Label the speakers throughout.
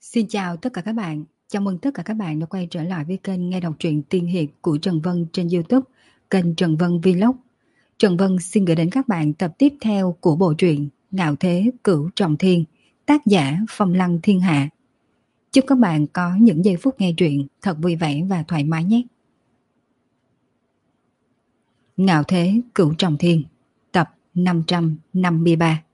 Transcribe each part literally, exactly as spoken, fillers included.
Speaker 1: Xin chào tất cả các bạn. Chào mừng tất cả các bạn đã quay trở lại với kênh nghe đọc truyện tiên hiệp của Trần Vân trên YouTube, kênh Trần Vân Vlog. Trần Vân xin gửi đến các bạn tập tiếp theo của bộ truyện Ngạo Thế Cửu Trọng Thiên, tác giả Phong Lăng Thiên Hạ. Chúc các bạn có những giây phút nghe truyện thật vui vẻ và thoải mái nhé. Ngạo Thế Cửu Trọng Thiên, tập năm trăm năm mươi ba.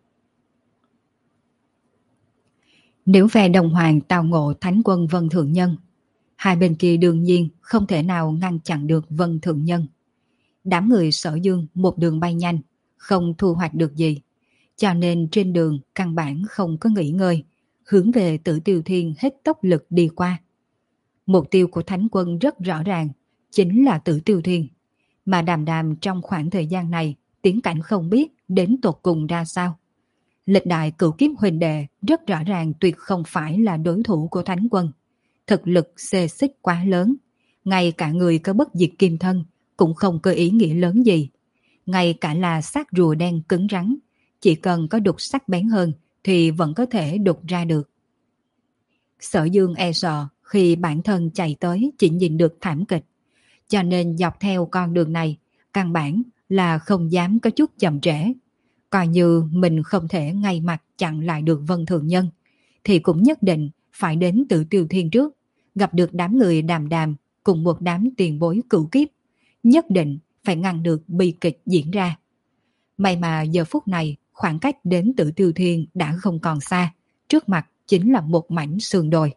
Speaker 1: Nếu phe Đồng Hoàng tào ngộ thánh quân Vân Thượng Nhân, hai bên kia đương nhiên không thể nào ngăn chặn được Vân Thượng Nhân. Đám người Sở Dương một đường bay nhanh, không thu hoạch được gì, cho nên trên đường căn bản không có nghỉ ngơi, hướng về Tử Tiêu Thiên hết tốc lực đi qua. Mục tiêu của thánh quân rất rõ ràng, chính là Tử Tiêu Thiên, mà Đàm Đàm trong khoảng thời gian này tiến cảnh không biết đến tột cùng ra sao. Lịch đại cửu kiếp huỳnh đệ rất rõ ràng tuyệt không phải là đối thủ của thánh quân. Thực lực xê xích quá lớn, ngay cả người có bất diệt kim thân cũng không có ý nghĩa lớn gì. Ngay cả là xác rùa đen cứng rắn, chỉ cần có đục sắc bén hơn thì vẫn có thể đục ra được. Sở Dương e sợ khi bản thân chạy tới chỉ nhìn được thảm kịch, cho nên dọc theo con đường này căn bản là không dám có chút chậm trễ. Coi như mình không thể ngay mặt chặn lại được Vân Thượng Nhân, thì cũng nhất định phải đến Tử Tiêu Thiên trước, gặp được đám người Đàm Đàm cùng một đám tiền bối cửu kiếp, nhất định phải ngăn được bi kịch diễn ra. May mà giờ phút này khoảng cách đến Tử Tiêu Thiên đã không còn xa, trước mặt chính là một mảnh sườn đồi.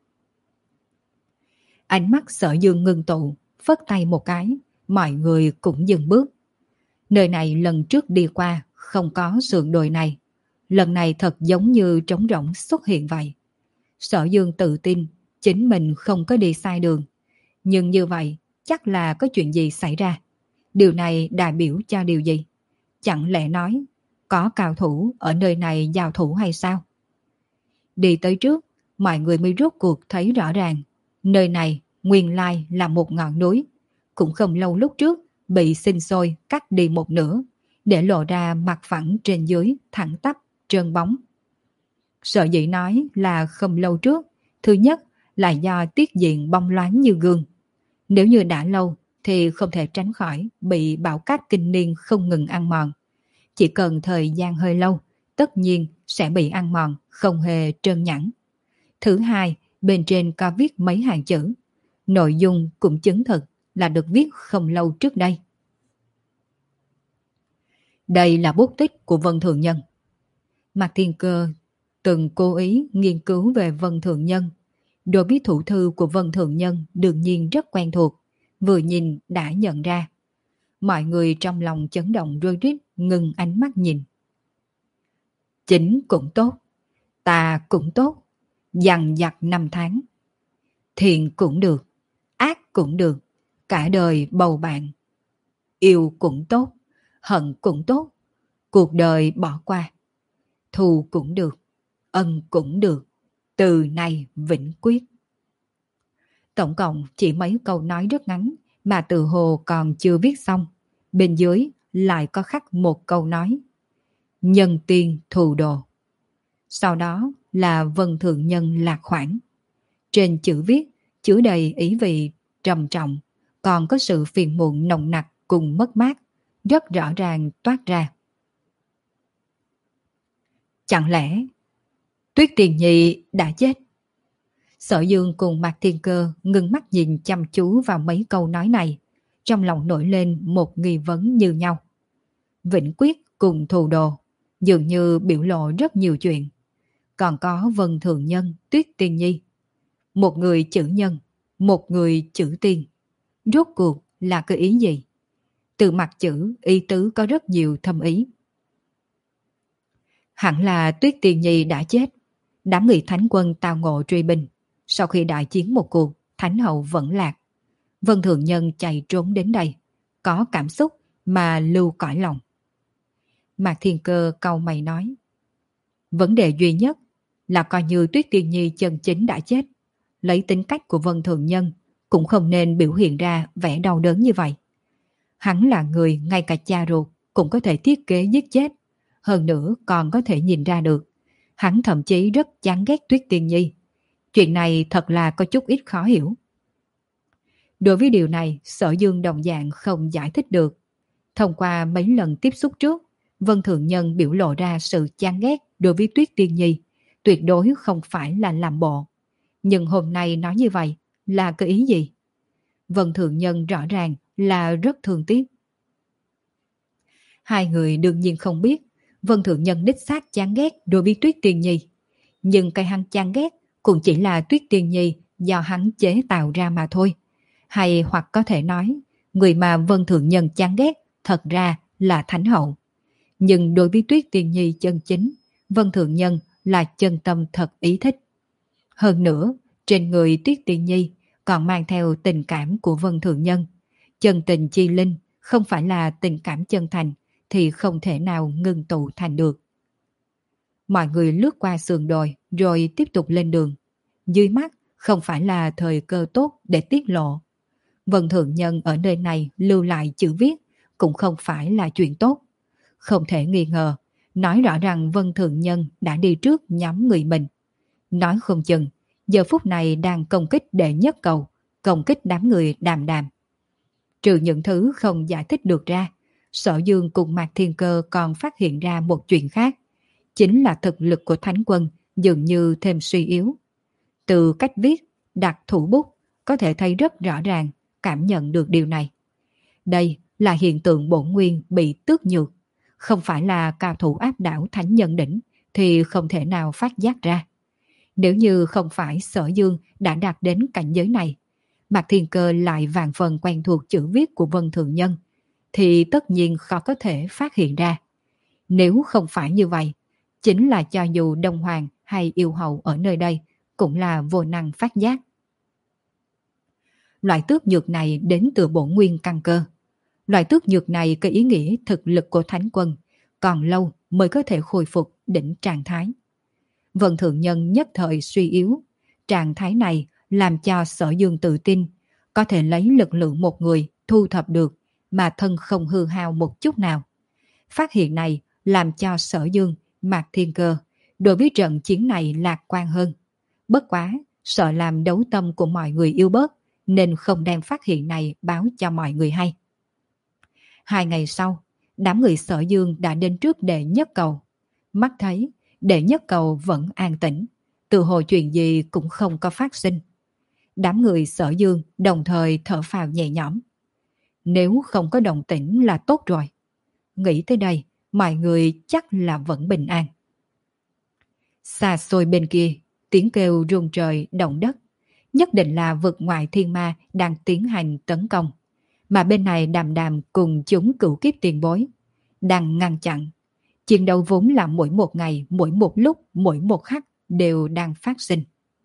Speaker 1: Ánh mắt Sở Dương ngưng tụ, phất tay một cái, mọi người cũng dừng bước. Nơi này lần trước đi qua không có sườn đồi này, lần này thật giống như trống rỗng xuất hiện vậy. Sở Dương tự tin chính mình không có đi sai đường, nhưng như vậy chắc là có chuyện gì xảy ra. Điều này đại biểu cho điều gì? Chẳng lẽ nói có cao thủ ở nơi này giao thủ hay sao? Đi tới trước, mọi người mới rốt cuộc thấy rõ ràng, nơi này nguyên lai là một ngọn núi, cũng không lâu lúc trước bị sinh sôi cắt đi một nửa, để lộ ra mặt phẳng trên dưới thẳng tắp trơn bóng. Sở dĩ nói là không lâu trước, thứ nhất là do tiết diện bóng loáng như gương. Nếu như đã lâu thì không thể tránh khỏi bị bão cát kinh niên không ngừng ăn mòn. Chỉ cần thời gian hơi lâu, tất nhiên sẽ bị ăn mòn, không hề trơn nhẵn. Thứ hai, bên trên có viết mấy hàng chữ. Nội dung cũng chứng thực là được viết không lâu trước đây. Đây là bút tích của Vân Thượng Nhân. Mạc Thiên Cơ từng cố ý nghiên cứu về Vân Thượng Nhân. Đối với thủ thư của Vân Thượng Nhân đương nhiên rất quen thuộc, vừa nhìn đã nhận ra. Mọi người trong lòng chấn động rối rít, ngừng ánh mắt nhìn. Chính cũng tốt, tà cũng tốt, dằn vặt năm tháng. Thiện cũng được, ác cũng được, cả đời bầu bạn. Yêu cũng tốt, hận cũng tốt, cuộc đời bỏ qua. Thù cũng được, ân cũng được, từ nay vĩnh quyết. Tổng cộng chỉ mấy câu nói rất ngắn mà từ hồ còn chưa viết xong. Bên dưới lại có khắc một câu nói: nhân tiên thù đồ. Sau đó là Vân Thượng Nhân lạc khoản. Trên chữ viết chứa đầy ý vị trầm trọng, còn có sự phiền muộn nồng nặc cùng mất mát, rất rõ ràng toát ra. Chẳng lẽ Tuyết Tiền Nhị đã chết? Sở Dương cùng Mạc Thiên Cơ ngưng mắt nhìn chăm chú vào mấy câu nói này, trong lòng nổi lên một nghi vấn như nhau. Vĩnh quyết cùng thù đồ dường như biểu lộ rất nhiều chuyện. Còn có Vân Thượng Nhân, Tuyết Tiên Nhi. Một người chữ nhân, một người chữ tiên. Rốt cuộc là cái ý gì? Từ mặt chữ, ý tứ có rất nhiều thâm ý. Hẳn là Tuyết Tiên Nhi đã chết. Đám người thánh quân tào ngộ truy binh. Sau khi đại chiến một cuộc, thánh hậu vẫn lạc. Vân Thượng Nhân chạy trốn đến đây, có cảm xúc mà lưu cõi lòng. Mạc Thiên Cơ cau mày nói: vấn đề duy nhất là coi như Tuyết Tiên Nhi chân chính đã chết, lấy tính cách của Vân Thượng Nhân cũng không nên biểu hiện ra vẻ đau đớn như vậy. Hắn là người ngay cả cha ruột cũng có thể thiết kế giết chết, hơn nữa còn có thể nhìn ra được. Hắn thậm chí rất chán ghét Tuyết Tiên Nhi, Chuyện này thật là có chút ít khó hiểu. Đối với điều này, Sở Dương đồng dạng không giải thích được. Thông qua mấy lần tiếp xúc trước, Vân Thượng Nhân biểu lộ ra sự chán ghét đối với Tuyết Tiên Nhi, tuyệt đối không phải là làm bộ. Nhưng hôm nay nói như vậy là cái ý gì? Vân Thượng Nhân rõ ràng là rất thương tiếc. Hai người đương nhiên không biết Vân Thượng Nhân đích xác chán ghét đối với Tuyết Tiên Nhi. Nhưng cái hắn chán ghét cũng chỉ là Tuyết Tiên Nhi do hắn chế tạo ra mà thôi. Hay hoặc có thể nói, người mà Vân Thượng Nhân chán ghét thật ra là Thánh Hậu. Nhưng đối với Tuyết Tiên Nhi chân chính, Vân Thượng Nhân là chân tâm thật ý thích. Hơn nữa, trên người Tuyết Tiên Nhi còn mang theo tình cảm của Vân Thượng Nhân. Chân tình chi linh không phải là tình cảm chân thành thì không thể nào ngưng tụ thành được. Mọi người lướt qua sườn đồi rồi tiếp tục lên đường. Dưới mắt không phải là thời cơ tốt để tiết lộ. Vân Thượng Nhân ở nơi này lưu lại chữ viết cũng không phải là chuyện tốt. Không thể nghi ngờ, nói rõ rằng Vân Thượng Nhân đã đi trước nhóm người mình. Nói không chừng, giờ phút này đang công kích đệ nhất cầu, công kích đám người Đàm Đàm. Trừ những thứ không giải thích được ra, Sở Dương cùng Mạc Thiên Cơ còn phát hiện ra một chuyện khác. Chính là thực lực của Thánh Quân dường như thêm suy yếu. Từ cách viết, đặt thủ bút, có thể thấy rất rõ ràng, cảm nhận được điều này. Đây là hiện tượng bổn nguyên bị tước nhược. Không phải là cao thủ áp đảo Thánh Nhân đỉnh thì không thể nào phát giác ra. Nếu như không phải Sở Dương đã đạt đến cảnh giới này, Mạc Thiên Cơ lại vạn phần quen thuộc chữ viết của Vân Thượng Nhân, thì tất nhiên khó có thể phát hiện ra. Nếu không phải như vậy, chính là cho dù Đông Hoàng hay Yêu Hậu ở nơi đây cũng là vô năng phát giác. Loại tước nhược này đến từ bổn nguyên căn cơ. Loại tước nhược này có ý nghĩa thực lực của Thánh Quân còn lâu mới có thể khôi phục đỉnh trạng thái. Vân Thượng Nhân nhất thời suy yếu. Trạng thái này làm cho Sở Dương tự tin có thể lấy lực lượng một người thu thập được mà thân không hư hao một chút nào. Phát hiện này làm cho Sở Dương, Mạc Thiên Cơ đối với trận chiến này lạc quan hơn. Bất quá, sợ làm đấu tâm của mọi người yếu bớt nên không đem phát hiện này báo cho mọi người hay. Hai ngày sau, đám người Sở Dương đã đến trước đệ nhất cầu. Mắt thấy, đệ nhất cầu vẫn an tĩnh, tự hồ chuyện gì cũng không có phát sinh. Đám người Sở Dương đồng thời thở phào nhẹ nhõm. Nếu không có động tĩnh là tốt rồi. Nghĩ tới đây, mọi người chắc là vẫn bình an. Xa xôi bên kia, tiếng kêu rung trời động đất. Nhất định là vực ngoại thiên ma đang tiến hành tấn công. Mà bên này Đàm Đàm cùng chúng cửu kiếp tiền bối đang ngăn chặn. Chiến đấu vốn là mỗi một ngày, mỗi một lúc, mỗi một khắc đều đang phát sinh.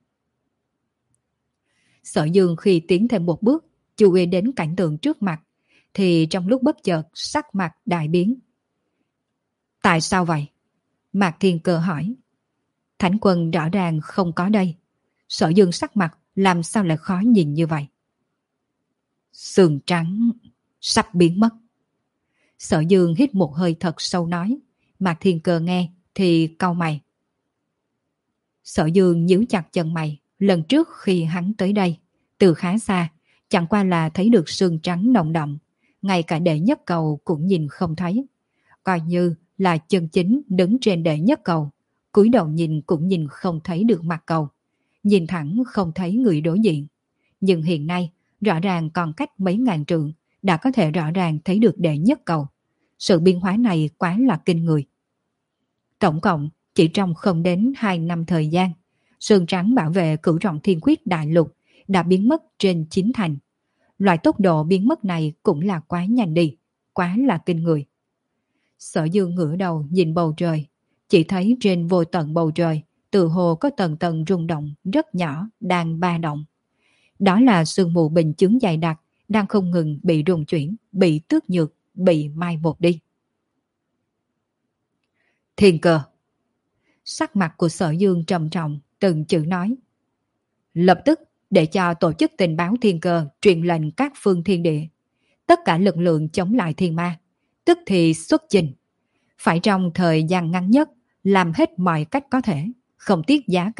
Speaker 1: Sở Dương khi tiến thêm một bước, chú ý đến cảnh tượng trước mặt, thì trong lúc bất chợt sắc mặt đại biến. Tại sao vậy? Mạc Thiên Cơ hỏi. Thánh Quân rõ ràng không có đây. Sở Dương sắc mặt làm sao lại khó nhìn như vậy? Sườn trắng sắp biến mất. Sở Dương hít một hơi thật sâu nói. Mạc Thiên Cơ nghe thì cau mày. Sở Dương nhíu chặt chân mày. Lần trước khi hắn tới đây, từ khá xa, chẳng qua là thấy được sương trắng nồng đậm, ngay cả đệ nhất cầu cũng nhìn không thấy. Coi như là chân chính đứng trên đệ nhất cầu, cúi đầu nhìn cũng nhìn không thấy được mặt cầu, nhìn thẳng không thấy người đối diện. Nhưng hiện nay, rõ ràng còn cách mấy ngàn trượng, đã có thể rõ ràng thấy được đệ nhất cầu. Sự biến hóa này quá là kinh người. Tổng cộng, chỉ trong không đến hai năm thời gian, sương trắng bảo vệ cửu trọng thiên quyết đại lục đã biến mất trên chín thành. Loại tốc độ biến mất này cũng là quá nhanh đi, quá là kinh người. Sở Dương ngửa đầu nhìn bầu trời, chỉ thấy trên vô tận bầu trời, từ hồ có tầng tầng rung động rất nhỏ đang ba động. Đó là sương mù bình chướng dày đặc, đang không ngừng bị rung chuyển, bị tước nhược, bị mai một đi. Thiên Cơ. Sắc mặt của Sở Dương trầm trọng, từng chữ nói. Lập tức để cho tổ chức tình báo Thiên Cơ truyền lệnh các phương thiên địa. Tất cả lực lượng chống lại thiên ma, tức thì xuất trình. Phải trong thời gian ngắn nhất, làm hết mọi cách có thể, không tiếc giá cao,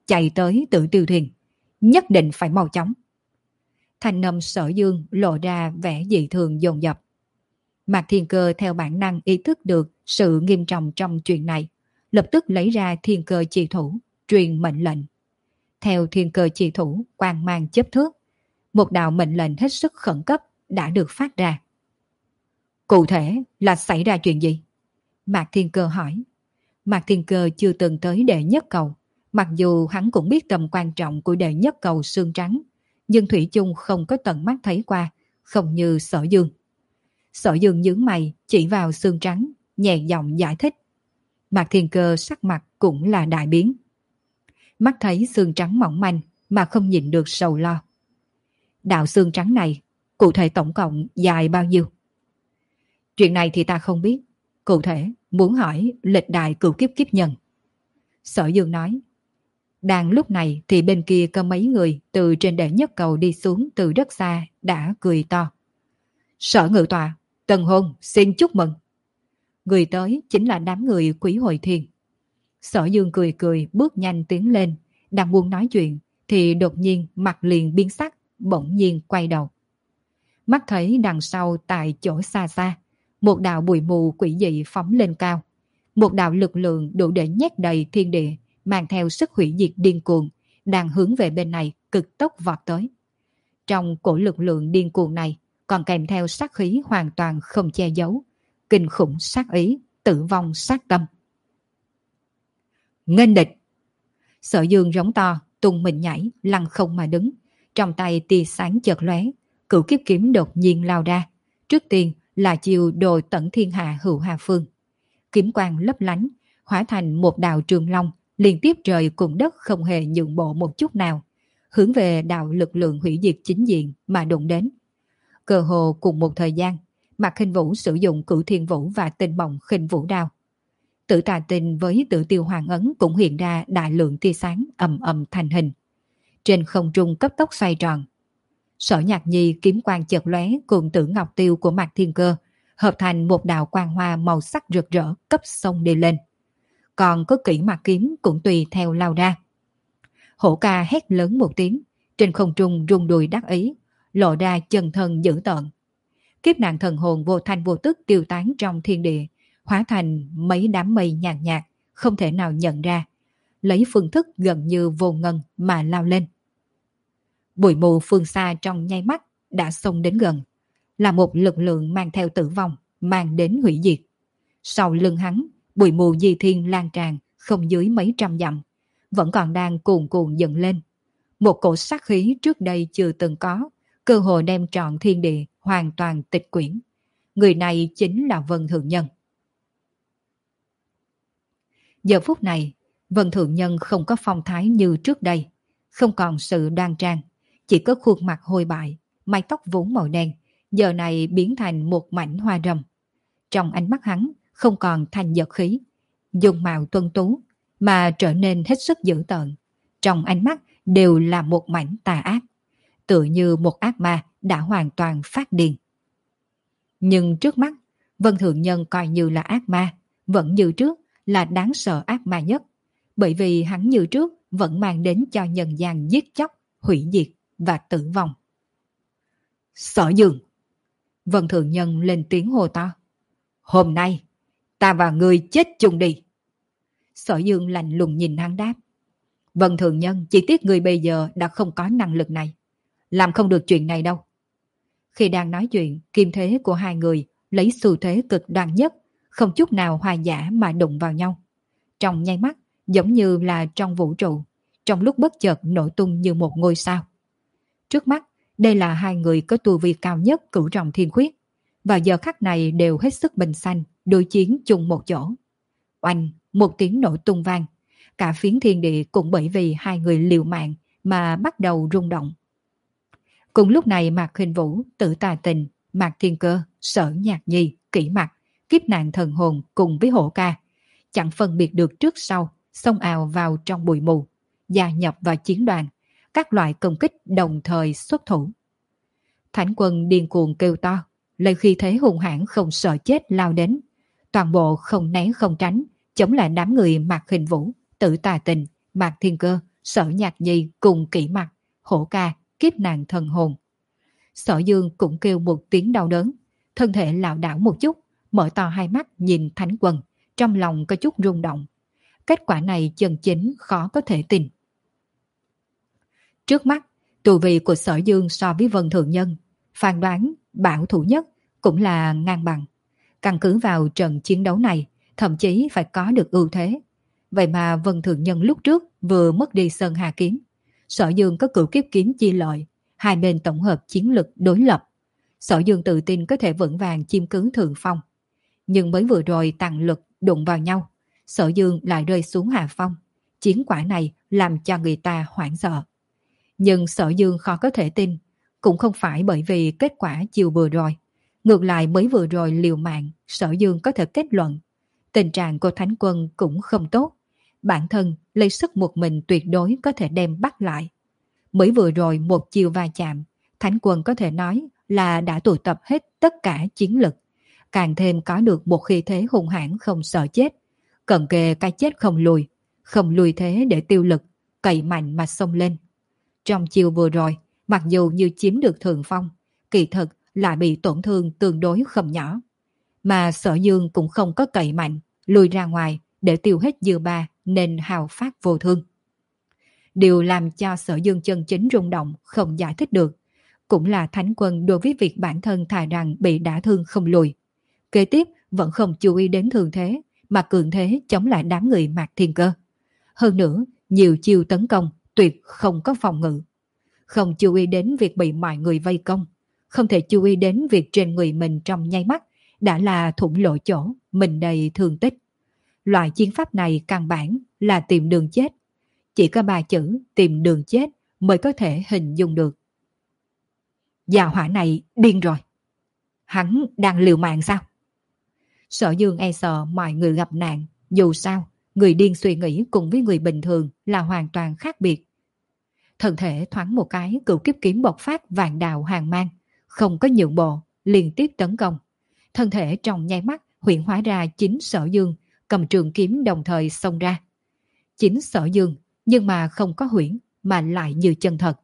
Speaker 1: chạy tới Tử Tiêu Thuyền. Nhất định phải mau chóng. Thanh âm Sở Dương lộ ra vẻ dị thường dồn dập. Mạc Thiên Cơ theo bản năng ý thức được sự nghiêm trọng trong chuyện này, lập tức lấy ra thiên cơ chỉ thủ, truyền mệnh lệnh. Theo thiên cơ chỉ thủ, quang mang chớp thước, một đạo mệnh lệnh hết sức khẩn cấp đã được phát ra. Cụ thể là xảy ra chuyện gì? Mạc Thiên Cơ hỏi. Mạc Thiên Cơ chưa từng tới đệ nhất cầu, mặc dù hắn cũng biết tầm quan trọng của đệ nhất cầu xương trắng, nhưng thủy chung không có tận mắt thấy qua, không như Sở Dương. Sở Dương nhướng mày chỉ vào xương trắng, nhẹ giọng giải thích. Mạc Thiên Cơ sắc mặt cũng là đại biến. Mắt thấy xương trắng mỏng manh mà không nhìn được sầu lo. Đạo xương trắng này cụ thể tổng cộng dài bao nhiêu? Chuyện này thì ta không biết, cụ thể muốn hỏi lịch đại cửu kiếp kiếp nhân. Sở Dương nói. Đang lúc này thì bên kia có mấy người từ trên đệ nhất cầu đi xuống từ rất xa đã cười to. Sở Ngự Tọa, Tân Hôn xin chúc mừng. Người tới chính là đám người Quý Hội Thiên. Sở Dương cười cười bước nhanh tiến lên, đang muốn nói chuyện thì đột nhiên mặt liền biến sắc, bỗng nhiên quay đầu. Mắt thấy đằng sau tại chỗ xa xa, một đạo bụi mù quỷ dị phóng lên cao. Một đạo lực lượng đủ để nhét đầy thiên địa, mang theo sức hủy diệt điên cuồng, đang hướng về bên này cực tốc vọt tới. Trong cổ lực lượng điên cuồng này còn kèm theo sát khí hoàn toàn không che giấu, kinh khủng sát ý, tử vong sát tâm. Nghênh địch! Sở Dương rống to, tung mình nhảy, lăn không mà đứng, trong tay tia sáng chợt lóe, cửu kiếp kiếm đột nhiên lao ra. Trước tiên là chiều đồ tận thiên hạ hữu hà phương. Kiếm quang lấp lánh, hóa thành một đạo trường long, liên tiếp trời cùng đất không hề nhượng bộ một chút nào, hướng về đạo lực lượng hủy diệt chính diện mà đụng đến. Cơ hồ cùng một thời gian, Mạc Khinh Vũ sử dụng Cửu Thiên Vũ và Tinh Mộng Khinh Vũ đao. Tử Tà Tinh với Tử Tiêu Hoàng Ấn cũng hiện ra đại lượng tia sáng ầm ầm thành hình. Trên không trung cấp tốc xoay tròn. Sở Nhạc Nhi kiếm quang chợt lóe cùng Tử Ngọc Tiêu của Mạc Thiên Cơ hợp thành một đạo quang hoa màu sắc rực rỡ cấp sông đi lên. Còn có Kỷ Mạc kiếm cũng tùy theo lao ra. Hổ Ca hét lớn một tiếng, trên không trung rung đùi đắc ý, lộ ra chân thân dữ tợn. Kiếp nạn thần hồn vô thanh vô tức tiêu tán trong thiên địa, hóa thành mấy đám mây nhàn nhạt, nhạt, không thể nào nhận ra, lấy phương thức gần như vô ngân mà lao lên. Bụi mù phương xa trong nháy mắt đã xông đến gần, là một lực lượng mang theo tử vong, mang đến hủy diệt. Sau lưng hắn, bụi mù di thiên lan tràn không dưới mấy trăm dặm, vẫn còn đang cuồn cuộn dần lên. Một cổ sát khí trước đây chưa từng có, cơ hồ đem trọn thiên địa hoàn toàn tịch quyển. Người này chính là Vân Thượng Nhân. Giờ phút này, Vân Thượng Nhân không có phong thái như trước đây, không còn sự đoan trang, chỉ có khuôn mặt hôi bại, mái tóc vốn màu đen, giờ này biến thành một mảnh hoa râm. Trong ánh mắt hắn không còn thanh dật khí, dung mạo tuân tú, mà trở nên hết sức dữ tợn. Trong ánh mắt đều là một mảnh tà ác, tựa như một ác ma đã hoàn toàn phát điên. Nhưng trước mắt, Vân Thượng Nhân coi như là ác ma, vẫn như trước là đáng sợ ác ma nhất, bởi vì hắn như trước vẫn mang đến cho nhân gian giết chóc, hủy diệt và tử vong. Sở Dương! Vân Thượng Nhân lên tiếng hô to. Hôm nay, ta và ngươi chết chung đi. Sở Dương lạnh lùng nhìn hắn đáp. Vân Thượng Nhân, chỉ tiếc người bây giờ đã không có năng lực này, làm không được chuyện này đâu. Khi đang nói chuyện, kim thế của hai người lấy xu thế cực đoan nhất, không chút nào hòa giả mà đụng vào nhau. Trong nháy mắt, giống như là trong vũ trụ, trong lúc bất chợt nổ tung như một ngôi sao. Trước mắt, đây là hai người có tu vi cao nhất cửu trọng thiên khuyết, và giờ khắc này đều hết sức bình xanh, đối chiến chung một chỗ. Oanh, một tiếng nổ tung vang, cả phiến thiên địa cũng bởi vì hai người liều mạng mà bắt đầu rung động. Cùng lúc này Mạc Khinh Vũ, Tử Tà Tình, Mạc Thiên Cơ, Sở Nhạc Nhi, Kỷ Mặc, Kiếp Nạn Thần Hồn cùng với Hổ Ca, chẳng phân biệt được trước sau, xông ào vào trong bụi mù, gia nhập vào chiến đoàn, các loại công kích đồng thời xuất thủ. Thánh quân điên cuồng kêu to, lấy khi thế hung hãn không sợ chết lao đến, toàn bộ không né không tránh, chống lại đám người Mạc Khinh Vũ, Tử Tà Tình, Mạc Thiên Cơ, Sở Nhạc Nhi cùng Kỷ Mặc, Hổ Ca, kiếp nạn thần hồn. Sở Dương cũng kêu một tiếng đau đớn, thân thể lảo đảo một chút, mở to hai mắt nhìn Thánh Quân, trong lòng có chút rung động. Kết quả này chân chính khó có thể tin. Trước mắt, tu vi của Sở Dương so với Vân Thượng Nhân, phán đoán bảo thủ nhất cũng là ngang bằng. Căn cứ vào trận chiến đấu này, thậm chí phải có được ưu thế. Vậy mà Vân Thượng Nhân lúc trước vừa mất đi Sơn Hà Kiếm, Sở Dương có Cửu Kiếp Kiếm chi lợi, hai bên tổng hợp chiến lực đối lập. Sở Dương tự tin có thể vững vàng chiếm cứ thượng phong. Nhưng mới vừa rồi tăng lực đụng vào nhau, Sở Dương lại rơi xuống hạ phong. Chiến quả này làm cho người ta hoảng sợ. Nhưng Sở Dương khó có thể tin, cũng không phải bởi vì kết quả chiều vừa rồi. Ngược lại mới vừa rồi liều mạng, Sở Dương có thể kết luận. Tình trạng của Thánh Quân cũng không tốt. Bản thân lấy sức một mình tuyệt đối có thể đem bắt lại. Mới vừa rồi một chiều va chạm, Thánh Quân có thể nói là đã tụ tập hết tất cả chiến lực. Càng thêm có được một khí thế hung hãn không sợ chết. Cận kề cái chết không lùi. Không lùi thế để tiêu lực, cậy mạnh mà xông lên. Trong chiều vừa rồi, mặc dù như chiếm được thượng phong, kỳ thực lại bị tổn thương tương đối không nhỏ. Mà Sở Dương cũng không có cậy mạnh, lùi ra ngoài để tiêu hết dư ba nên hào phát vô thương. Điều làm cho Sở Dương chân chính rung động không giải thích được, cũng là Thánh Quân đối với việc bản thân thà rằng bị đả thương không lùi. Kế tiếp vẫn không chú ý đến thương thế, mà cường thế chống lại đám người Mạc Thiên Cơ. Hơn nữa, nhiều chiêu tấn công tuyệt không có phòng ngự. Không chú ý đến việc bị mọi người vây công, không thể chú ý đến việc trên người mình trong nháy mắt đã là thủng lỗ chỗ, mình đầy thương tích. Loại chiến pháp này căn bản là tìm đường chết. Chỉ có ba chữ tìm đường chết mới có thể hình dung được. Gia hỏa này điên rồi. Hắn đang liều mạng sao? Sở Dương e sợ mọi người gặp nạn. Dù sao, người điên suy nghĩ cùng với người bình thường là hoàn toàn khác biệt. Thân thể thoáng một cái, Cửu Kiếp Kiếm bộc phát vạn đạo hàng mang, không có nhượng bộ, liên tiếp tấn công. Thân thể trong nháy mắt huyễn hóa ra chính Sở Dương, cầm trường kiếm đồng thời xông ra. Chính Sở Dương, nhưng mà không có huyễn, mà lại như chân thật.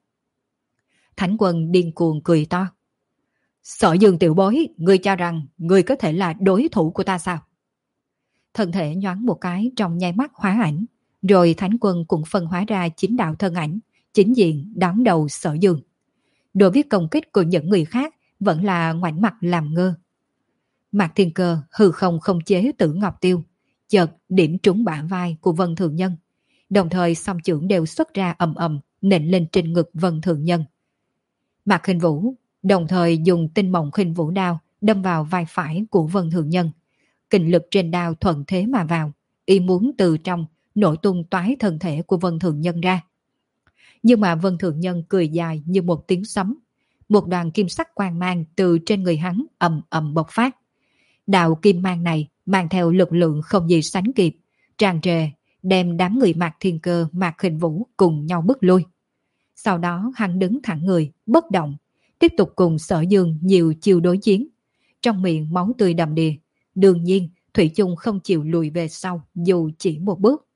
Speaker 1: Thánh Quân điên cuồng cười to. Sở Dương tiểu bối, ngươi cho rằng ngươi có thể là đối thủ của ta sao? Thân thể nhoáng một cái trong nháy mắt hóa ảnh, rồi Thánh Quân cũng phân hóa ra chính đạo thân ảnh, chính diện đón đầu Sở Dương. Đối với công kích của những người khác vẫn là ngoảnh mặt làm ngơ. Mạc Thiên Cơ hư không không chế Tử Ngọc Tiêu, chợt điểm trúng bả vai của Vân Thượng Nhân, đồng thời song chưởng đều xuất ra ầm ầm nện lên trên ngực Vân Thượng Nhân. Mạc Khinh Vũ đồng thời dùng Tinh Mộng Khinh Vũ đao đâm vào vai phải của Vân Thượng Nhân. Kình lực trên đao thuận thế mà vào, y muốn từ trong nổ tung toái thân thể của Vân Thượng Nhân ra. Nhưng mà Vân Thượng Nhân cười dài như một tiếng sấm, một đoàn kim sắc quang mang từ trên người hắn ầm ầm bộc phát. Đạo kim mang này mang theo lực lượng không gì sánh kịp, tràn trề, đem đám người Mạc Thiên Cơ, Mạc Khinh Vũ cùng nhau bước lui. Sau đó hắn đứng thẳng người, bất động, tiếp tục cùng Sở Dương nhiều chiêu đối chiến. Trong miệng máu tươi đầm đìa, đương nhiên thủy chung không chịu lùi về sau dù chỉ một bước.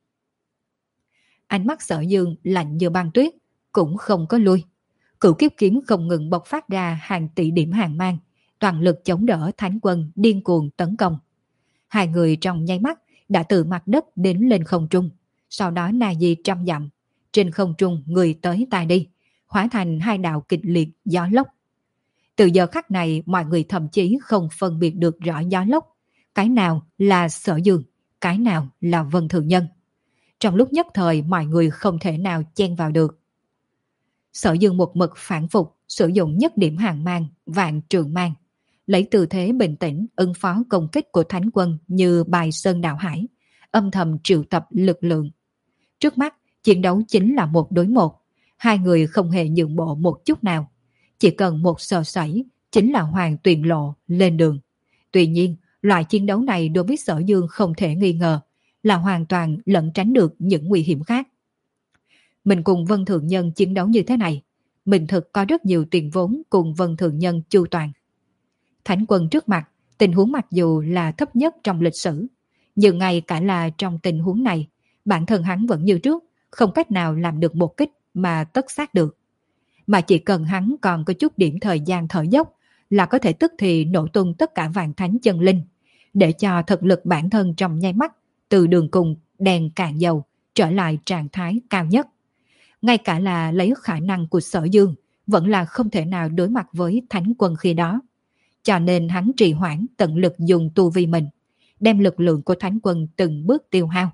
Speaker 1: Ánh mắt Sở Dương lạnh như băng tuyết, cũng không có lui. Cửu Kiếp Kiếm không ngừng bộc phát ra hàng tỷ điểm hàng mang, toàn lực chống đỡ Thánh Quân điên cuồng tấn công. Hai người trong nháy mắt đã từ mặt đất đến lên không trung, sau đó na di trăm dặm, trên không trung người tới ta đi, hóa thành hai đạo kịch liệt gió lốc. Từ giờ khắc này mọi người thậm chí không phân biệt được rõ gió lốc, cái nào là Sở Dương, cái nào là Vân Thượng Nhân. Trong lúc nhất thời mọi người không thể nào chen vào được. Sở Dương một mực phản phục sử dụng nhất điểm hàng mang, vạn trường mang, lấy tư thế bình tĩnh ứng phó công kích của Thánh Quân như bài sơn đảo hải, âm thầm triệu tập lực lượng. Trước mắt chiến đấu chính là một đối một, hai người không hề nhượng bộ một chút nào. Chỉ cần một sơ sẩy chính là hoàng tuyền lộ lên đường. Tuy nhiên, loại chiến đấu này đối với Sở Dương không thể nghi ngờ là hoàn toàn lẩn tránh được những nguy hiểm khác. Mình cùng Vân Thượng Nhân chiến đấu như thế này, mình thực có rất nhiều tiền vốn cùng Vân Thượng Nhân chu toàn. Thánh Quân trước mặt, tình huống mặc dù là thấp nhất trong lịch sử, nhưng ngay cả là trong tình huống này, bản thân hắn vẫn như trước, không cách nào làm được một kích mà tất sát được. Mà chỉ cần hắn còn có chút điểm thời gian thở dốc là có thể tức thì nổ tung tất cả vạn thánh chân linh, để cho thực lực bản thân trong nháy mắt từ đường cùng đèn cạn dầu trở lại trạng thái cao nhất. Ngay cả là lấy khả năng của Sở Dương vẫn là không thể nào đối mặt với thánh quân khi đó. Cho nên hắn trì hoãn tận lực dùng tu vi mình, đem lực lượng của thánh quân từng bước tiêu hao.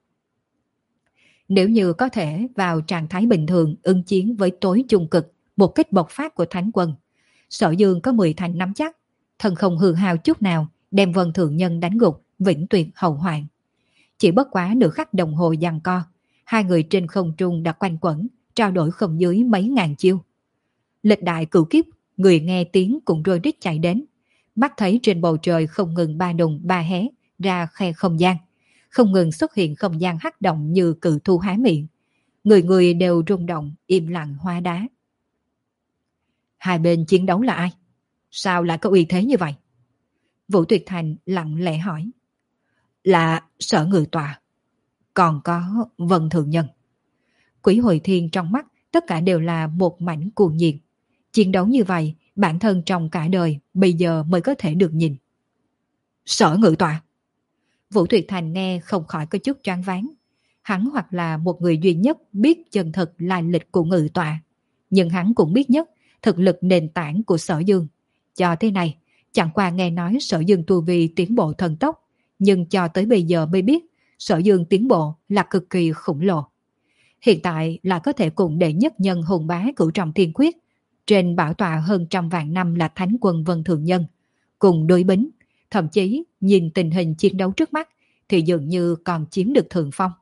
Speaker 1: Nếu như có thể vào trạng thái bình thường ứng chiến với tối chung cực một kích bộc phát của thánh quân, Sở Dương có mười thành nắm chắc, thân không hư hao chút nào đem Vân Thượng Nhân đánh gục vĩnh tuyệt hậu hoạn. Chỉ bất quá nửa khắc đồng hồ giằng co, hai người trên không trung đã quanh quẩn, trao đổi không dưới mấy ngàn chiêu. Lịch đại cửu kiếp, người nghe tiếng cũng rơi rít chạy đến, mắt thấy trên bầu trời không ngừng ba đùng ba hé ra khe không gian, không ngừng xuất hiện không gian hắc động như cự thu há miệng. Người người đều rung động, im lặng hóa đá. Hai bên chiến đấu là ai? Sao lại có uy thế như vậy? Vũ Tuyệt Thành lặng lẽ hỏi. Là Sở Ngự Tọa, còn có Vân Thượng Nhân. Quỷ Hồi Thiên trong mắt tất cả đều là một mảnh cuồng nhiệt. Chiến đấu như vậy, bản thân trong cả đời bây giờ mới có thể được nhìn. Sở Ngự Tọa. Vũ Tuyệt Thành nghe không khỏi có chút choáng váng. Hắn hoặc là một người duy nhất biết chân thực lai lịch của Ngự Tọa, nhưng hắn cũng biết nhất thực lực nền tảng của Sở Dương. Cho thế này, chẳng qua nghe nói Sở Dương tu vi tiến bộ thần tốc, nhưng cho tới bây giờ mới biết Sở Dương tiến bộ là cực kỳ khủng lồ. Hiện tại là có thể cùng đệ nhất nhân hùng bá cửu trọng thiên quyết, trên bảo tọa hơn trăm vạn năm là thánh quân Vân Thượng Nhân, cùng đối bính, thậm chí nhìn tình hình chiến đấu trước mắt thì dường như còn chiếm được thượng phong.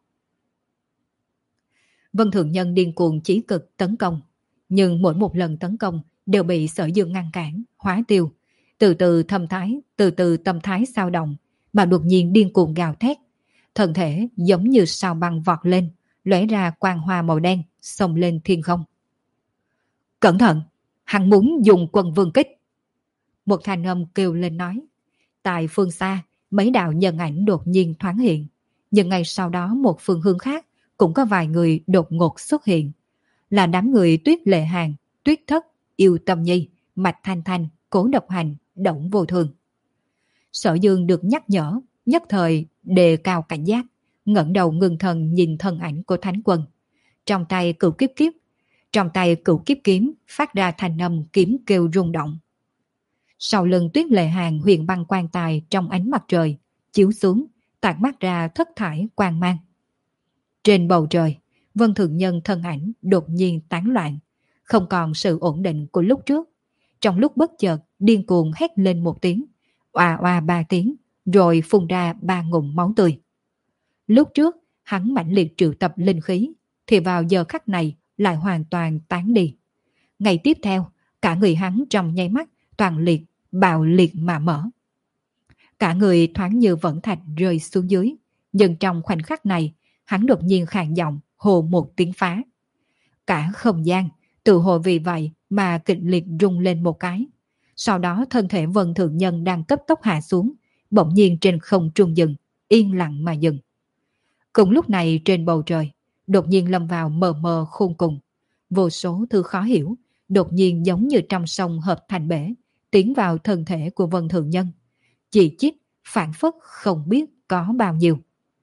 Speaker 1: Vân Thượng Nhân điên cuồng chí cực tấn công, nhưng mỗi một lần tấn công đều bị Sở Dương ngăn cản, hóa tiêu, từ từ thâm thái, từ từ tâm thái sao động, mà đột nhiên điên cuồng gào thét, thân thể giống như sao băng vọt lên, lóe ra quang hoa màu đen, xông lên thiên không. Cẩn thận, hắn muốn dùng Quân Vương kích. Một thanh âm kêu lên nói. Tại phương xa, mấy đạo nhân ảnh đột nhiên thoáng hiện, nhưng ngay sau đó một phương hướng khác cũng có vài người đột ngột xuất hiện, là đám người Tuyết Lệ Hàng, Tuyết Thất, Yêu Tâm Nhi, Mạch Thanh Thanh, Cố Độc Hành, Đổng Vô Thường. Sở Dương được nhắc nhở, nhất thời đề cao cảnh giác, ngẩng đầu ngưng thần nhìn thân ảnh của thánh quân. Trong tay cửu kiếp kiếp, trong tay cửu kiếp kiếm phát ra thành âm kiếm kêu rung động. Sau lưng Tuyết Lệ Hàng huyền băng quan tài trong ánh mặt trời chiếu xuống, tản mắt ra thất thải quang mang. Trên bầu trời, Vân Thượng Nhân thân ảnh đột nhiên tán loạn, không còn sự ổn định của lúc trước. Trong lúc bất chợt điên cuồng hét lên một tiếng, oà oà ba tiếng, rồi phun ra ba ngụm máu tươi. Lúc trước hắn mãnh liệt triệu tập linh khí, thì vào giờ khắc này lại hoàn toàn tán đi. Ngày tiếp theo, cả người hắn trong nháy mắt toàn liệt, bạo liệt mà mở. Cả người thoáng như vẫn thạch rơi xuống dưới, nhưng trong khoảnh khắc này, hắn đột nhiên khàn giọng hồ một tiếng phá. Cả không gian, tự hồ vì vậy mà kịch liệt rung lên một cái. Sau đó thân thể Vân Thượng Nhân đang cấp tốc hạ xuống, bỗng nhiên trên không trung dừng, yên lặng mà dừng. Cùng lúc này trên bầu trời, đột nhiên lâm vào mờ mờ khôn cùng. Vô số thứ khó hiểu, đột nhiên giống như trong sông hợp thành bể, tiến vào thân thể của Vân Thượng Nhân. Chỉ chít, phản phất không biết có bao nhiêu.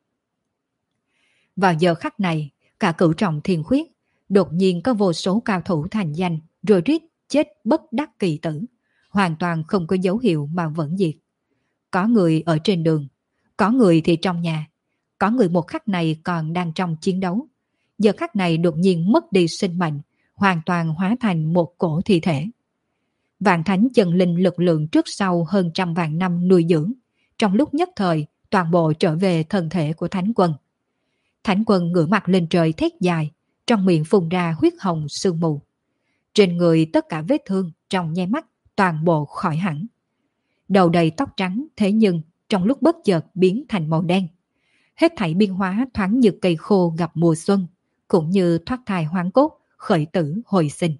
Speaker 1: Vào giờ khắc này, cả cửu trọng thiên khuyết, đột nhiên có vô số cao thủ thành danh, rồi rít chết bất đắc kỳ tử, hoàn toàn không có dấu hiệu mà vẫn diệt. Có người ở trên đường, có người thì trong nhà, có người một khắc này còn đang trong chiến đấu. Giờ khắc này đột nhiên mất đi sinh mệnh, hoàn toàn hóa thành một cổ thi thể. Vạn thánh chân linh lực lượng trước sau hơn trăm vạn năm nuôi dưỡng, trong lúc nhất thời toàn bộ trở về thân thể của thánh quân. Thánh quân ngửa mặt lên trời thét dài, trong miệng phun ra huyết hồng sương mù. Trên người tất cả vết thương trong nháy mắt toàn bộ khỏi hẳn. Đầu đầy tóc trắng thế nhưng trong lúc bất chợt biến thành màu đen. Hết thảy biên hóa thoáng như cây khô gặp mùa xuân, cũng như thoát thai hoang cốt, khởi tử hồi sinh.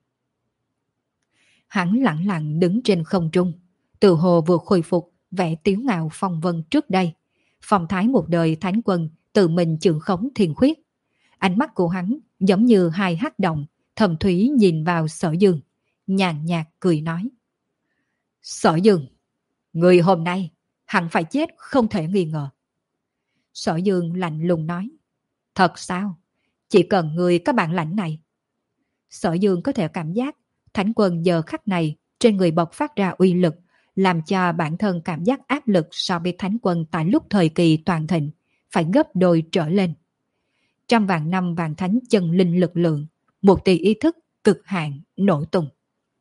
Speaker 1: Hắn lặng lặng đứng trên không trung, tự hồ vừa khôi phục vẻ tiếu ngạo phong vân trước đây. Phong thái một đời thánh quân tự mình trưởng khống thiên khuyết. Ánh mắt của hắn giống như hai hắc động, thầm thúy nhìn vào Sở Dương, nhàn nhạt cười nói. Sở Dương, người hôm nay hẳn phải chết không thể nghi ngờ. Sở Dương lạnh lùng nói. Thật sao? Chỉ cần người có bản lãnh này. Sở Dương có thể cảm giác Thánh Quân giờ khắc này trên người bộc phát ra uy lực, làm cho bản thân cảm giác áp lực so với Thánh Quân tại lúc thời kỳ toàn thịnh phải gấp đôi trở lên. Trăm vạn năm vạn thánh chân linh lực lượng, một tỷ ý thức cực hạn nổ tung.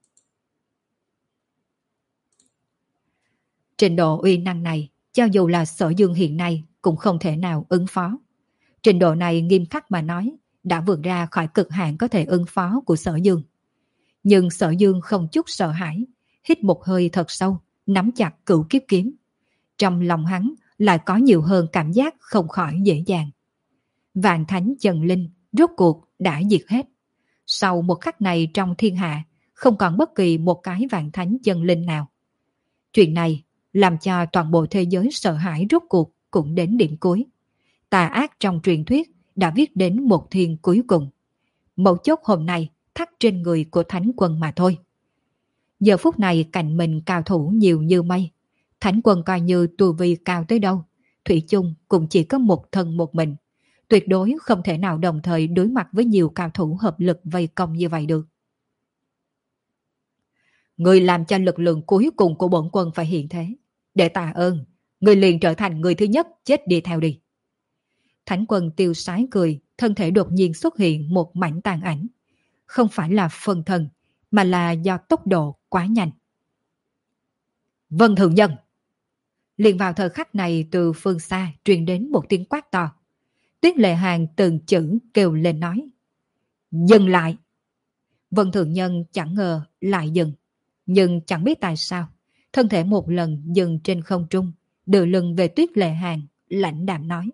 Speaker 1: Trình độ uy năng này, cho dù là Sở Dương hiện nay cũng không thể nào ứng phó. Trình độ này nghiêm khắc mà nói, đã vượt ra khỏi cực hạn có thể ứng phó của Sở Dương. Nhưng Sở Dương không chút sợ hãi, hít một hơi thật sâu, nắm chặt cửu kiếp kiếm. Trong lòng hắn lại có nhiều hơn cảm giác không khỏi dễ dàng. Vạn thánh chân linh rốt cuộc đã diệt hết. Sau một khắc này trong thiên hạ, không còn bất kỳ một cái vạn thánh chân linh nào. Chuyện này làm cho toàn bộ thế giới sợ hãi rốt cuộc cũng đến điểm cuối. Tà ác trong truyền thuyết đã viết đến một thiên cuối cùng. Mấu chốt hôm nay thắt trên người của Thánh Quân mà thôi. Giờ phút này cạnh mình cao thủ nhiều như mây. Thánh Quân coi như tu vi cao tới đâu, thủy chung cũng chỉ có một thân một mình. Tuyệt đối không thể nào đồng thời đối mặt với nhiều cao thủ hợp lực vây công như vậy được. Người làm cho lực lượng cuối cùng của bổn quân phải hiện thế. Để tạ ơn, người liền trở thành người thứ nhất chết đi theo đi. Thánh Quân tiêu sái cười, thân thể đột nhiên xuất hiện một mảnh tàn ảnh. Không phải là phân thân, mà là do tốc độ quá nhanh. Vân Thượng Nhân! Liền vào thời khắc này từ phương xa truyền đến một tiếng quát to. Tuyết Lệ Hàng từng chữ kêu lên nói. Dừng lại! Vân Thượng Nhân chẳng ngờ lại dừng. Nhưng chẳng biết tại sao, thân thể một lần dừng trên không trung, đưa lưng về Tuyết Lệ Hàng, lãnh đạm nói.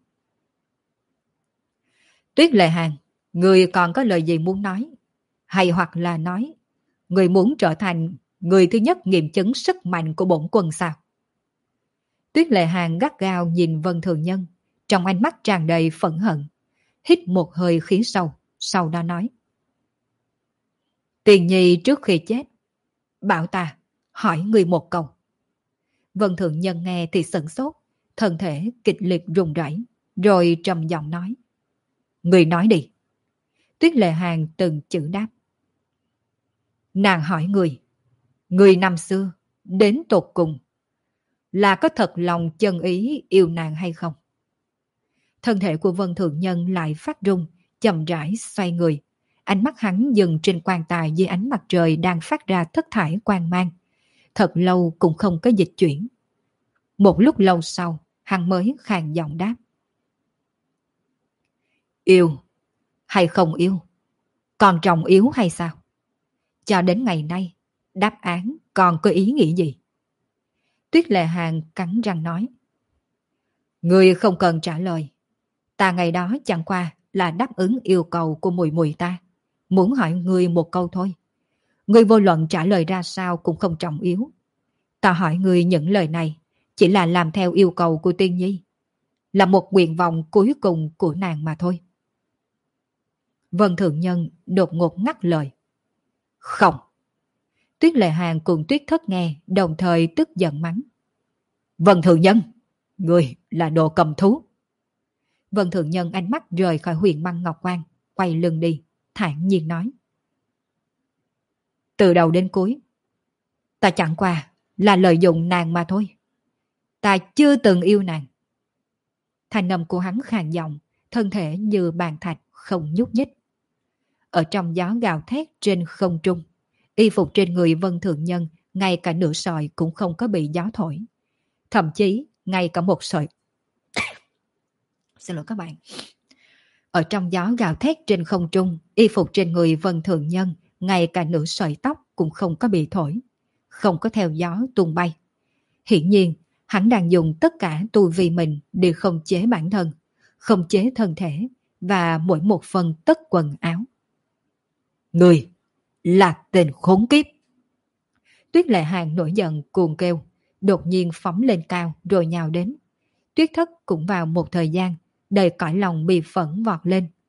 Speaker 1: Tuyết Lệ Hàng, người còn có lời gì muốn nói? Hay hoặc là nói, người muốn trở thành người thứ nhất nghiệm chứng sức mạnh của bổn quân sao? Tuyết Lệ Hàng gắt gao nhìn Vân Thường Nhân, trong ánh mắt tràn đầy phẫn hận, hít một hơi khí sâu, sau đó nói. Tiền Nhi trước khi chết, bảo ta hỏi người một câu. Vân Thượng Nhân nghe thì sửng sốt, thân thể kịch liệt run rẩy, rồi trầm giọng nói. Người nói đi. Tuyết Lệ Hàng từng chữ đáp. Nàng hỏi người, người năm xưa đến tột cùng là có thật lòng chân ý yêu nàng hay không? Thân thể của Vân Thượng Nhân lại phát run, chậm rãi xoay người. Ánh mắt hắn dừng trên quan tài dưới ánh mặt trời đang phát ra thất thải quang mang. Thật lâu cũng không có dịch chuyển. Một lúc lâu sau, hắn mới khàn giọng đáp. Yêu hay không yêu? Còn trọng yếu hay sao? Cho đến ngày nay, đáp án còn có ý nghĩa gì? Tuyết Lệ Hàng cắn răng nói. Người không cần trả lời. Ta ngày đó chẳng qua là đáp ứng yêu cầu của mùi mùi ta. Muốn hỏi người một câu thôi. Người vô luận trả lời ra sao cũng không trọng yếu. Ta hỏi người những lời này chỉ là làm theo yêu cầu của Tiên Nhi. Là một nguyện vọng cuối cùng của nàng mà thôi. Vân Thượng Nhân đột ngột ngắt lời. Không. Tuyết Lệ Hàng cùng Tuyết Thất nghe đồng thời tức giận mắng. Vân Thượng Nhân, người là đồ cầm thú. Vân Thượng Nhân ánh mắt rời khỏi huyền băng ngọc quan, quay lưng đi, thản nhiên nói. Từ đầu đến cuối, ta chẳng qua là lợi dụng nàng mà thôi. Ta chưa từng yêu nàng. Thanh âm của hắn khàn giọng, thân thể như bàn thạch không nhúc nhích. Ở trong gió gào thét trên không trung, y phục trên người Vân Thượng Nhân ngay cả nửa sợi cũng không có bị gió thổi. Thậm chí ngay cả một sợi Xin lỗi các bạn. Ở trong gió gào thét trên không trung, y phục trên người Vân Thượng Nhân ngay cả nửa sợi tóc cũng không có bị thổi, không có theo gió tung bay. Hiển nhiên, hắn đang dùng tất cả tu vi mình để khống chế bản thân, khống chế thân thể và mỗi một phần tất quần áo. Người là tên khốn kiếp. Tuyết Lệ Hàng nổi giận cuồng kêu, đột nhiên phóng lên cao rồi nhào đến. Tuyết Thất cũng vào một thời gian đầy cõi lòng bị phẫn vọt lên.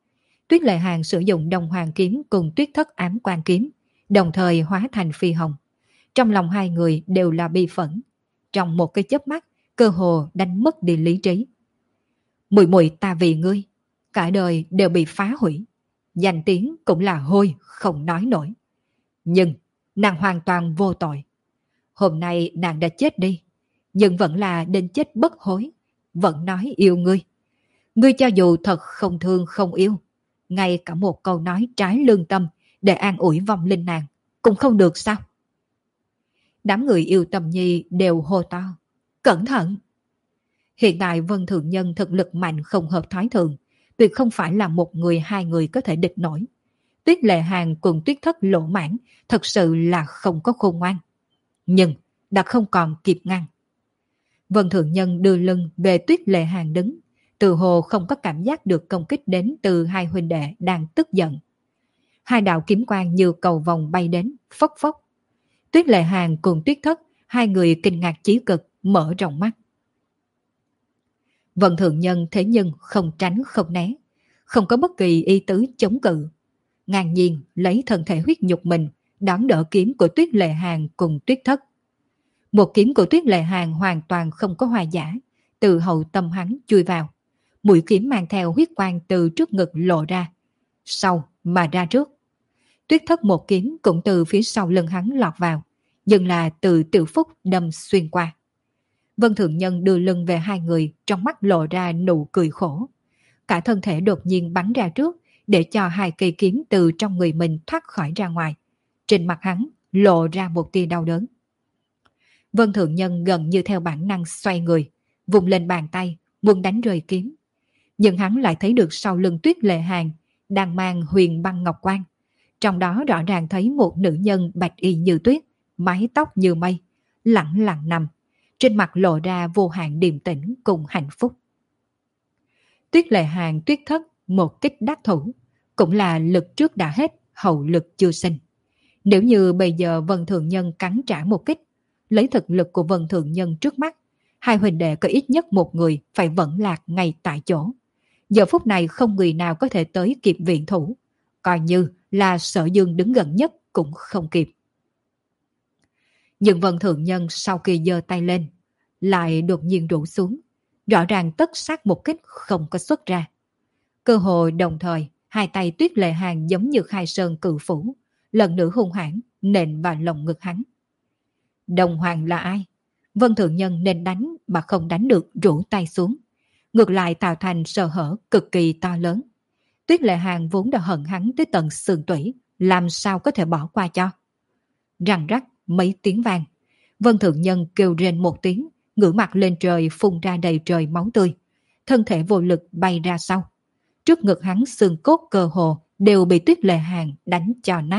Speaker 1: Tuyết Lệ Hàng sử dụng Đông Hoàng kiếm cùng Tuyết Thất Ám Quan kiếm, đồng thời hóa thành phi hồng. Trong lòng hai người đều là bi phẫn. Trong một cái chớp mắt, cơ hồ đánh mất đi lý trí. Mùi mùi ta vì ngươi, cả đời đều bị phá hủy. Danh tiếng cũng là hôi, không nói nổi. Nhưng nàng hoàn toàn vô tội. Hôm nay nàng đã chết đi, nhưng vẫn là đến chết bất hối, vẫn nói yêu ngươi. Ngươi cho dù thật không thương không yêu, ngay cả một câu nói trái lương tâm để an ủi vong linh nàng, cũng không được sao? Đám người yêu Tâm Nhi đều hô to. Cẩn thận! Hiện tại Vân Thượng Nhân thực lực mạnh không hợp thói thường, tuyệt không phải là một người hai người có thể địch nổi. Tuyết Lệ Hàng cùng Tuyết Thất Lỗ Mãn thật sự là không có khôn ngoan. Nhưng đã không còn kịp ngăn. Vân Thượng Nhân đưa lưng về Tuyết Lệ Hàng đứng, từ hồ không có cảm giác được công kích đến từ hai huynh đệ đang tức giận. Hai đạo kiếm quang như cầu vòng bay đến, phốc phốc. Tuyết Lệ Hàng cùng Tuyết Thất, hai người kinh ngạc chí cực, mở rộng mắt. Vân Thượng Nhân thế nhưng không tránh không né, không có bất kỳ ý tứ chống cự. Ngang nhiên lấy thân thể huyết nhục mình, đón đỡ kiếm của Tuyết Lệ Hàng cùng Tuyết Thất. Một kiếm của Tuyết Lệ Hàng hoàn toàn không có hòa giả, từ hậu tâm hắn chui vào. Mũi kiếm mang theo huyết quang từ trước ngực lộ ra, sau mà ra trước. Tuyết Thất một kiếm cũng từ phía sau lưng hắn lọt vào, nhưng là từ Tiểu Phúc đâm xuyên qua. Vân Thượng Nhân đưa lưng về hai người, trong mắt lộ ra nụ cười khổ. Cả thân thể đột nhiên bắn ra trước, để cho hai cây kiếm từ trong người mình thoát khỏi ra ngoài. Trên mặt hắn lộ ra một tia đau đớn. Vân Thượng Nhân gần như theo bản năng xoay người, vùng lên bàn tay, muốn đánh rơi kiếm. Nhưng hắn lại thấy được sau lưng Tuyết Lệ Hàng đang mang huyền băng ngọc quan. Trong đó rõ ràng thấy một nữ nhân bạch y như tuyết, mái tóc như mây, lặng lặng nằm. Trên mặt lộ ra vô hạn điềm tĩnh cùng hạnh phúc. Tuyết Lệ Hàng Tuyết Thất một kích đắc thủ, cũng là lực trước đã hết, hậu lực chưa sinh. Nếu như bây giờ Vân Thượng Nhân cắn trả một kích, lấy thực lực của Vân Thượng Nhân trước mắt, hai huynh đệ có ít nhất một người phải vẫn lạc ngay tại chỗ. Giờ phút này không người nào có thể tới kịp viện thủ, coi như là Sở Dương đứng gần nhất cũng không kịp. Nhưng Vân Thượng Nhân sau khi giơ tay lên, lại đột nhiên rủ xuống, rõ ràng tất sát một kích không có xuất ra. Cơ hội đồng thời, hai tay Tuyết Lệ Hàng giống như khai sơn cự phủ, lần nữa hung hãn nện vào lồng ngực hắn. Đồng Hoàng là ai? Vân Thượng Nhân nên đánh mà không đánh được, rủ tay xuống. Ngược lại tạo thành sơ hở cực kỳ to lớn. Tuyết Lệ Hàng vốn đã hận hắn tới tận xương tủy, làm sao có thể bỏ qua cho. Răng rắc mấy tiếng vang, Vân Thượng Nhân kêu rên một tiếng, ngửa mặt lên trời phun ra đầy trời máu tươi. Thân thể vô lực bay ra sau. Trước ngực hắn xương cốt cơ hồ đều bị Tuyết Lệ Hàng đánh cho nát.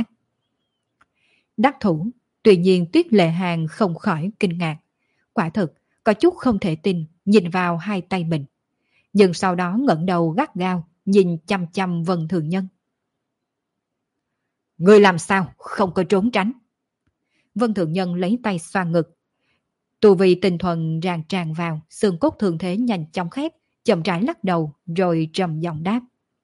Speaker 1: Đắc thủ, tuy nhiên Tuyết Lệ Hàng không khỏi kinh ngạc. Quả thực, có chút không thể tin nhìn vào hai tay mình. Nhưng sau đó ngẩng đầu gắt gao, nhìn chăm chăm Vân Thượng Nhân. Ngươi làm sao không có trốn tránh? Vân Thượng Nhân lấy tay xoa ngực. Tu vi tinh thuần ràng tràn vào, xương cốt thường thế nhanh chóng khép, chậm rãi lắc đầu rồi trầm giọng đáp.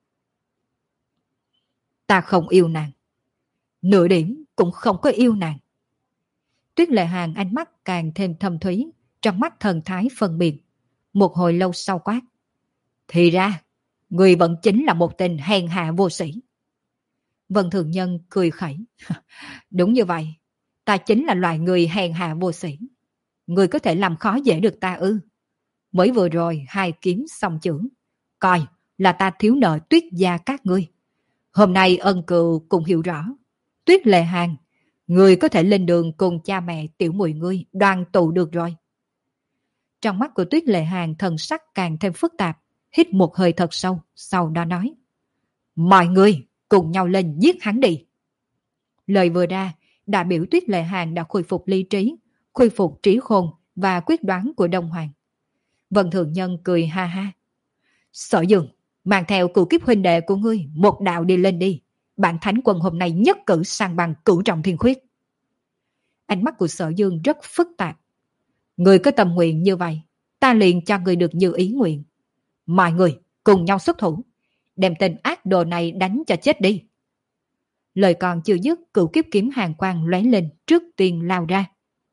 Speaker 1: Ta không yêu nàng. Nửa điểm cũng không có yêu nàng. Tuyết Lệ Hàng ánh mắt càng thêm thâm thúy, trong mắt thần thái phân biệt. Một hồi lâu sau quát. Thì ra, người vẫn chính là một tên hèn hạ vô sĩ. Vân Thượng Nhân cười khẩy. Đúng như vậy, ta chính là loại người hèn hạ vô sĩ. Người có thể làm khó dễ được ta ư? Mới vừa rồi hai kiếm song chưởng, coi là ta thiếu nợ Tuyết gia các ngươi. Hôm nay ân cừu cùng hiểu rõ. Tuyết Lệ Hàng, người có thể lên đường cùng cha mẹ tiểu muội ngươi đoàn tụ được rồi. Trong mắt của Tuyết Lệ Hàng thần sắc càng thêm phức tạp, hít một hơi thật sâu, sau đó nói. Mọi người cùng nhau lên giết hắn đi. Lời vừa ra, đại biểu Tuyết Lệ Hàng đã khôi phục lý trí, khôi phục trí khôn và quyết đoán của Đông Hoàng. Vân Thượng Nhân cười ha ha. Sở Dương, mang theo cửu kiếp huynh đệ của ngươi một đạo đi lên đi. Bản thánh quân hôm nay nhất cử sang bằng cửu trọng thiên khuyết. Ánh mắt của Sở Dương rất phức tạp. Người có tâm nguyện như vậy, ta liền cho người được như ý nguyện. Mọi người cùng nhau xuất thủ, đem tên ác đồ này đánh cho chết đi. Lời còn chưa dứt, cửu kiếp kiếm hàng quang lóe lên, trước tiên lao ra.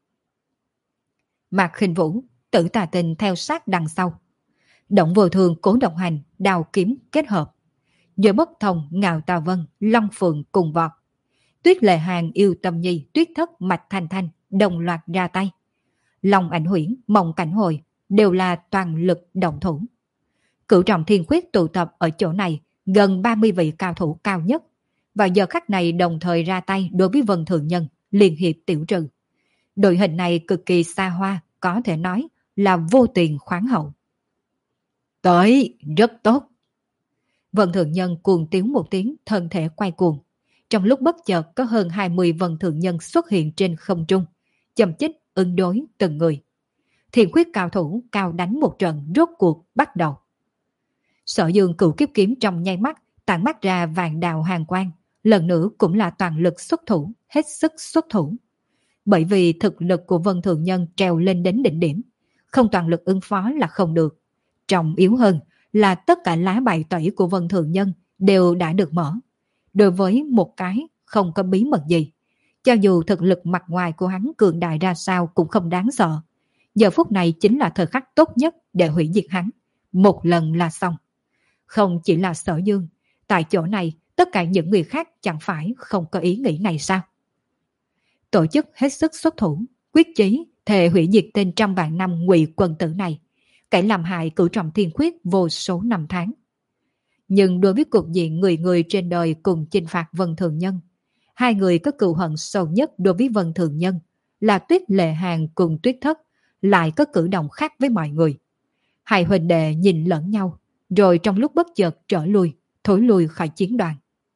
Speaker 1: Mạc Khinh Vũ, Tử Tà Tinh theo sát đằng sau. Động Vô Thường, Cố Độc Hành, đao kiếm kết hợp. Giữa Bất Thông, Ngạo Tà Vân, Long Phượng cùng vọt. Tuyết Lệ Hàng, Yêu Tâm Nhi, Tuyết Thất, Mạch Thanh Thanh đồng loạt ra tay. Long Ảnh Huyễn, Mộng Cảnh Hồi đều là toàn lực động thủ. Cửu Trọng Thiên Quyết tụ tập ở chỗ này gần ba mươi vị cao thủ cao nhất, và giờ khắc này đồng thời ra tay đối với Vân Thường Nhân, liên hiệp tiểu trừ. Đội hình này cực kỳ xa hoa, có thể nói là vô tiền khoáng hậu. Tới, rất tốt. Vân Thường Nhân cuồng tiếu một tiếng, thân thể quay cuồng. Trong lúc bất chợt có hơn hai mươi Vân Thường Nhân xuất hiện trên không trung, chầm chích ứng đối từng người. Thiên Quyết cao thủ cao đánh một trận rốt cuộc bắt đầu. Sở Dương cửu kiếp kiếm trong nháy mắt tản mắt ra vàng đào hàng quang, lần nữa cũng là toàn lực xuất thủ, hết sức xuất thủ. Bởi vì thực lực của Vân Thường Nhân treo lên đến đỉnh điểm, không toàn lực ứng phó là không được. Trọng yếu hơn là tất cả lá bài tẩy của Vân Thường Nhân đều đã được mở. Đối với một cái không có bí mật gì, cho dù thực lực mặt ngoài của hắn cường đại ra sao cũng không đáng sợ. Giờ phút này chính là thời khắc tốt nhất để hủy diệt hắn. Một lần là xong. Không chỉ là Sở Dương, tại chỗ này tất cả những người khác chẳng phải không có ý nghĩ này sao? Tổ chức hết sức xuất thủ, quyết chí thề hủy diệt tên trăm vạn năm ngụy quân tử này, kẻ làm hại Cửu Trọng Thiên Quyết vô số năm tháng. Nhưng đối với cục diện người người trên đời cùng chinh phạt Vân Thường Nhân, hai người có cừu hận sâu nhất đối với Vân Thường Nhân là Tuyết Lệ Hàng cùng Tuyết Thất, lại có cử động khác với mọi người. Hai huynh đệ nhìn lẫn nhau, rồi trong lúc bất chợt trở lui, thối lui khỏi chiến đoàn.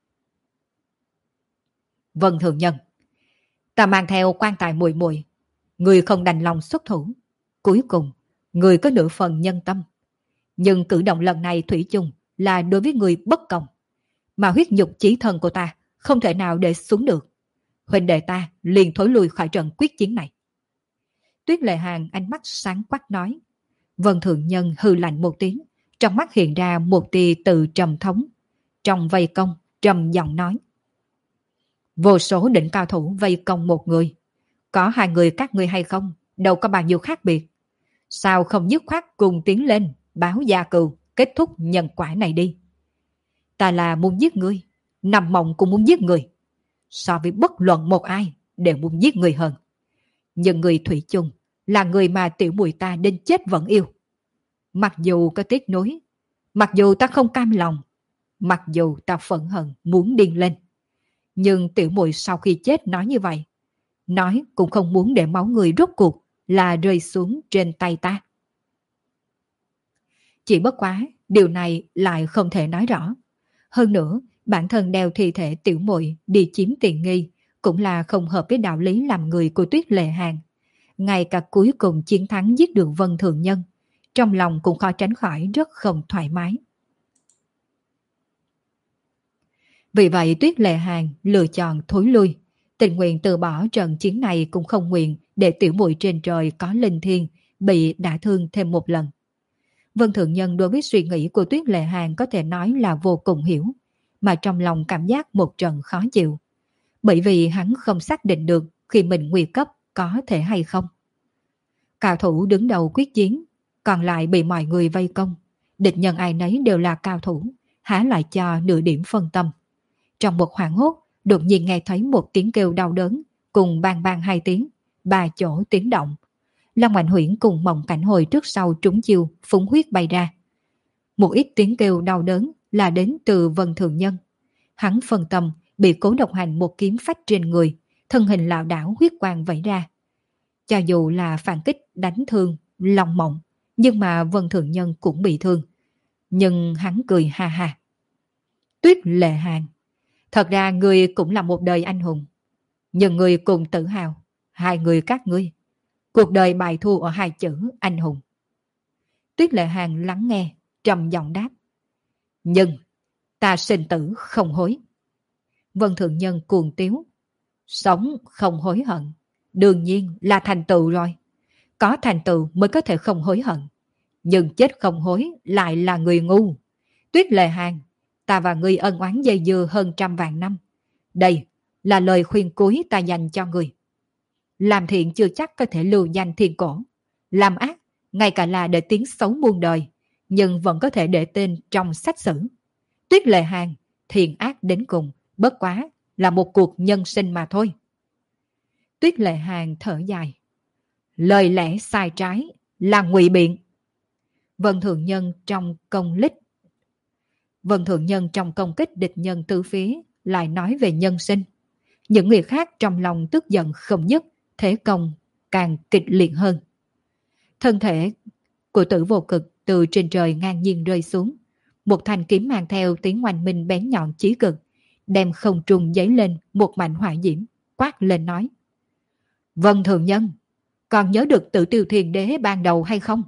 Speaker 1: Vân Thường Nhân, ta mang theo quan tài muội muội, người không đành lòng xuất thủ. Cuối cùng, người có nửa phần nhân tâm. Nhưng cử động lần này thủy chung là đối với người bất công. Mà huyết nhục chí thân của ta không thể nào để xuống được. Huynh đệ ta liền thối lui khỏi trận quyết chiến này. Tuyết Lệ Hàng ánh mắt sáng quắc nói. Vân Thường Nhân hư lạnh một tiếng, trong mắt hiện ra một tia từ trầm thống. Trong vây công, trầm giọng nói. Vô số đỉnh cao thủ vây công một người. Có hai người các ngươi hay không, đâu có bao nhiêu khác biệt. Sao không dứt khoát cùng tiến lên, báo gia cừu, kết thúc nhân quả này đi. Ta là muốn giết ngươi, nằm mộng cũng muốn giết người. So với bất luận một ai, đều muốn giết người hơn. Nhưng người thủy chung là người mà tiểu muội ta đến chết vẫn yêu. Mặc dù có tiếc nuối, mặc dù ta không cam lòng, mặc dù ta phẫn hận muốn điên lên, nhưng tiểu muội sau khi chết nói như vậy, nói cũng không muốn để máu người rốt cuộc là rơi xuống trên tay ta. Chỉ bất quá, điều này lại không thể nói rõ. Hơn nữa, bản thân đeo thi thể tiểu muội đi chiếm tiện nghi cũng là không hợp với đạo lý làm người của Tuyết Lệ Hàng. Ngay cả cuối cùng chiến thắng giết được Vân Thường Nhân, trong lòng cũng khó tránh khỏi rất không thoải mái. Vì vậy Tuyết Lệ Hàng lựa chọn thối lui, tình nguyện từ bỏ trận chiến này cũng không nguyện để tiểu muội trên trời có linh thiêng bị đả thương thêm một lần. Vân Thường Nhân đối với suy nghĩ của Tuyết Lệ Hàng có thể nói là vô cùng hiểu, mà trong lòng cảm giác một trận khó chịu. Bởi vì hắn không xác định được khi mình nguy cấp có thể hay không. Cao thủ đứng đầu quyết chiến, còn lại bị mọi người vây công. Địch nhân ai nấy đều là cao thủ, há lại cho nửa điểm phân tâm. Trong một hoảng hốt, đột nhiên nghe thấy một tiếng kêu đau đớn, cùng bang bang hai tiếng, ba chỗ tiếng động. Long Ảnh Huyễn cùng Mộng Cảnh Hồi trước sau trúng chiêu, phúng huyết bay ra. Một ít tiếng kêu đau đớn là đến từ Vân Thường Nhân. Hắn phân tâm, bị Cố Độc Hành một kiếm phách trên người, thân hình lảo đảo huyết quang vẩy ra. Cho dù là phản kích đánh thương Long Mộng, nhưng mà Vân Thường Nhân cũng bị thương. Nhưng hắn cười ha ha. Tuyết Lệ Hàng, thật ra ngươi cũng là một đời anh hùng. Nhưng ngươi cùng tự hào, hai người các ngươi, cuộc đời bài thua ở hai chữ anh hùng. Tuyết Lệ Hàng lắng nghe, trầm giọng đáp. Nhưng ta sinh tử không hối. Vân Thường Nhân cuồng tiếu. Sống không hối hận, đương nhiên là thành tựu rồi. Có thành tựu mới có thể không hối hận. Nhưng chết không hối lại là người ngu. Tuyết Lệ Hàng, ta và ngươi ân oán dây dưa hơn trăm vạn năm. Đây là lời khuyên cuối ta dành cho ngươi. Làm thiện chưa chắc có thể lưu danh thiên cổ. Làm ác, ngay cả là để tiếng xấu muôn đời, nhưng vẫn có thể để tên trong sách sử. Tuyết Lệ Hàn, thiện ác đến cùng, bất quá là một cuộc nhân sinh mà thôi. Tuyết Lệ Hàn thở dài. Lời lẽ sai trái là ngụy biện. Vân Thượng Nhân trong công lích Vân Thượng Nhân trong công kích địch nhân tứ phía lại nói về nhân sinh. Những người khác trong lòng tức giận không dứt, thế công càng kịch liệt hơn. Thân thể của Tử Vô Cực từ trên trời ngang nhiên rơi xuống. Một thanh kiếm mang theo tiếng oanh minh bén nhọn chí cực, đem không trung giấy lên một mảnh hỏa diễm, quát lên nói. Vân Thượng Nhân, còn nhớ được Tử Tiêu Thiên Đế ban đầu hay không?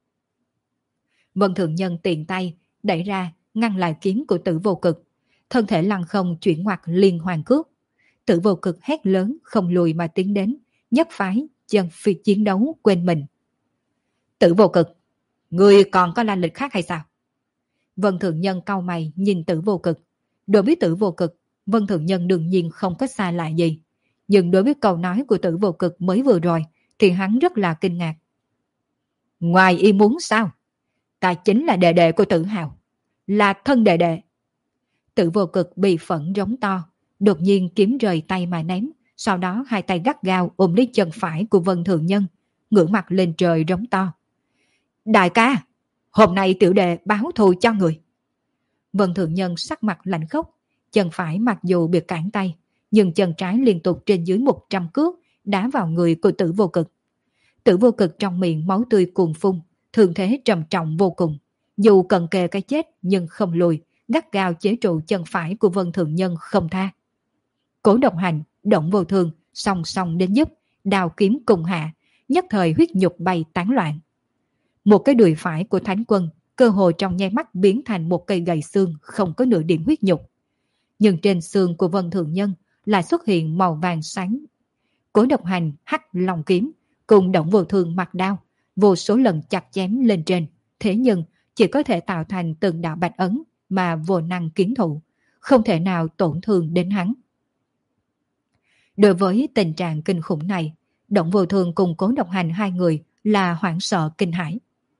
Speaker 1: Vân Thượng Nhân tiện tay đẩy ra ngăn lại kiếm của Tử Vô Cực, thân thể lăng không chuyển ngoặt liên hoàn cước. Tử Vô Cực hét lớn không lùi mà tiến đến, nhất phái chân phi chiến đấu quên mình. Tử Vô Cực, ngươi còn có la lịch khác hay sao? Vân Thượng Nhân cau mày nhìn Tử Vô Cực. Đối với Tử Vô Cực, Vân Thượng Nhân đương nhiên không có xa lạ gì. Nhưng đối với câu nói của Tử Vô Cực mới vừa rồi thì hắn rất là kinh ngạc. Ngoài ý muốn sao? Ta chính là đệ đệ của Tử Hào, là thân đệ đệ. Tử Vô Cực bị phẫn rống to, đột nhiên kiếm rời tay mà ném, sau đó hai tay gắt gao ôm lấy chân phải của Vân Thượng Nhân, ngửa mặt lên trời rống to. Đại ca, hôm nay tiểu đệ báo thù cho người. Vân Thượng Nhân sắc mặt lạnh khốc, chân phải mặc dù bị cản tay, nhưng chân trái liên tục trên dưới một trăm cước đá vào người của Tử Vô Cực. Tử Vô Cực trong miệng máu tươi cuồn phun, thương thế trầm trọng vô cùng. Dù cận kề cái chết nhưng không lùi, gắt gao chế trụ chân phải của Vân Thượng Nhân không tha. Cố Độc Hành, Động Vô Thương song song đến giúp, đào kiếm cùng hạ, nhất thời huyết nhục bay tán loạn. Một cái đùi phải của Thánh Quân cơ hồ trong nháy mắt biến thành một cây gậy xương không có nửa điểm huyết nhục. Nhưng trên xương của Vân Thượng Nhân lại xuất hiện màu vàng sáng. Cố Độc Hành hắc lòng kiếm cùng Động Vô Thương mặc đao, vô số lần chặt chém lên trên, thế nhưng chỉ có thể tạo thành từng đạo bạch ấn mà vô năng kiến thụ, không thể nào tổn thương đến hắn. Đối với tình trạng kinh khủng này, Động Vô Thương cùng Cố Độc Hành hai người là hoảng sợ kinh hãi.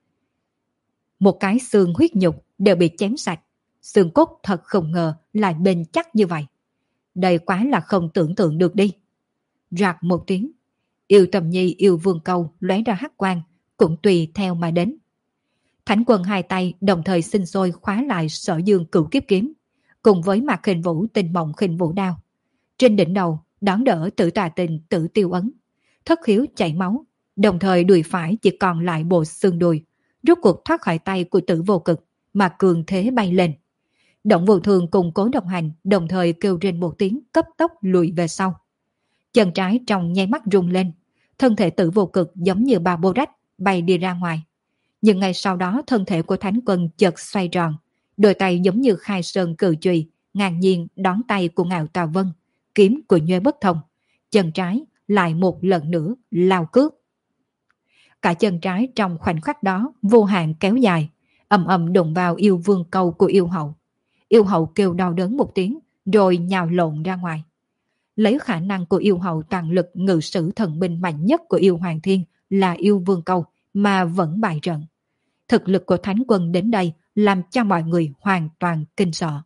Speaker 1: Một cái xương huyết nhục đều bị chém sạch, xương cốt thật không ngờ lại bền chắc như vậy. Đây quá là không tưởng tượng được đi. Rạc một tiếng, Yêu Tầm Nhi Yêu Vương Câu lóe ra hắc quang, cũng tùy theo mà đến. Thánh Quân hai tay đồng thời sinh sôi khóa lại Sở Dương Cửu Kiếp Kiếm, cùng với Mạc Khinh Vũ Tinh Mộng Khinh Vũ Đao. Trên đỉnh đầu đón đỡ Tử Tà Tình Tử Tiêu Ấn, thất khiếu chảy máu, đồng thời đùi phải chỉ còn lại bộ xương đùi, rốt cuộc thoát khỏi tay của Tử Vô Cực mà cường thế bay lên. Động Vô Thương cùng Cố Độc Hành đồng thời kêu trên một tiếng cấp tốc lùi về sau. Chân trái trong nháy mắt rung lên, thân thể Tử Vô Cực giống như ba bô rách bay đi ra ngoài. Nhưng ngay sau đó thân thể của Thánh Quân chợt xoay tròn, đôi tay giống như khai sơn cự chùy ngang nhiên đón tay của Ngạo Tà Vân, kiếm của Nhuê Bất Thông, chân trái lại một lần nữa lao cước. Cả chân trái trong khoảnh khắc đó vô hạn kéo dài, ầm ầm đụng vào Yêu Vương Câu của Yêu Hậu. Yêu Hậu kêu đau đớn một tiếng rồi nhào lộn ra ngoài. Lấy khả năng của Yêu Hậu toàn lực ngự sử thần binh mạnh nhất của Yêu Hoàng Thiên là Yêu Vương Câu mà vẫn bại trận. Thực lực của Thánh Quân đến đây làm cho mọi người hoàn toàn kinh sợ.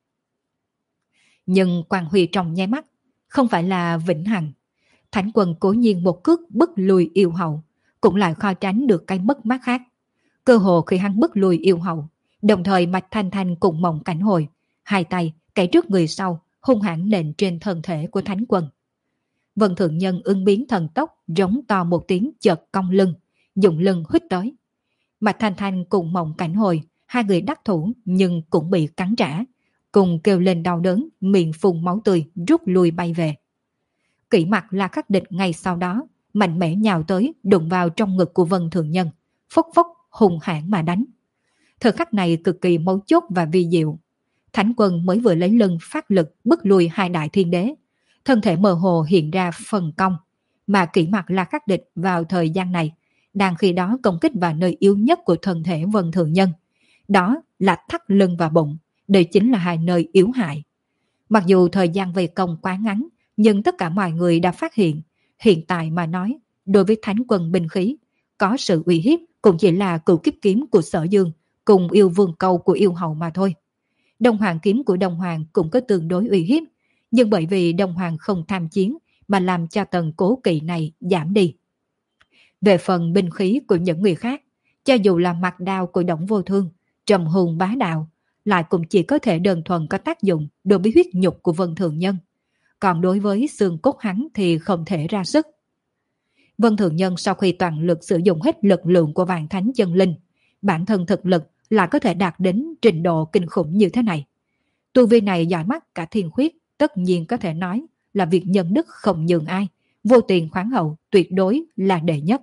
Speaker 1: Nhưng quang huy trong nháy mắt không phải là vĩnh hằng. Thánh Quân cố nhiên một cước bức lùi Yêu Hậu, cũng lại khó tránh được cái mất mát khác. Cơ hồ khi hắn bức lùi Yêu Hậu, đồng thời Mạch Thanh Thanh cùng Mộng Cảnh Hồi, hai tay kẻ trước người sau hung hãn nện trên thân thể của Thánh Quân. Vân Thượng Nhân ứng biến thần tốc, rống to một tiếng chợt cong lưng, dùng lưng huýt tới. Mạch Thanh Thanh cùng Mộng Cảnh Hồi, hai người đắc thủ nhưng cũng bị cắn trả, cùng kêu lên đau đớn, miệng phun máu tươi, rút lui bay về. Kỷ Mặc La Khắc Địch ngay sau đó mạnh mẽ nhào tới, đụng vào trong ngực của Vân Thượng Nhân, phốc phốc hùng hãn mà đánh. Thời khắc này cực kỳ mấu chốt và vi diệu. Thánh Quân mới vừa lấy lưng phát lực bức lùi hai đại thiên đế, thân thể mơ hồ hiện ra phần cong, mà Kỷ Mặc La Khắc Địch vào thời gian này đang khi đó công kích vào nơi yếu nhất của thân thể Vân Thượng Nhân, đó là thắt lưng và bụng, đây chính là hai nơi yếu hại. Mặc dù thời gian vây công quá ngắn, nhưng tất cả mọi người đã phát hiện, hiện tại mà nói, đối với thánh quân binh khí, có sự uy hiếp cũng chỉ là cửu kiếp kiếm của Sở Dương cùng yêu vương câu của yêu hậu mà thôi. Đông Hoàng kiếm của Đông Hoàng cũng có tương đối uy hiếp, nhưng bởi vì Đông Hoàng không tham chiến mà làm cho tầng cố kỵ này giảm đi. Về phần binh khí của những người khác, cho dù là mặt đao của Đổng Vô Thương, trầm hùng bá đạo, lại cũng chỉ có thể đơn thuần có tác dụng đối với huyết nhục của Vân Thường Nhân. Còn đối với xương cốt hắn thì không thể ra sức. Vân Thường Nhân sau khi toàn lực sử dụng hết lực lượng của Vạn Thánh Chân Linh, bản thân thực lực lại có thể đạt đến trình độ kinh khủng như thế này. Tu vi này giỏi mắt cả thiên khuyết, tất nhiên có thể nói là việc nhân đức không nhường ai, vô tiền khoáng hậu tuyệt đối là đệ nhất.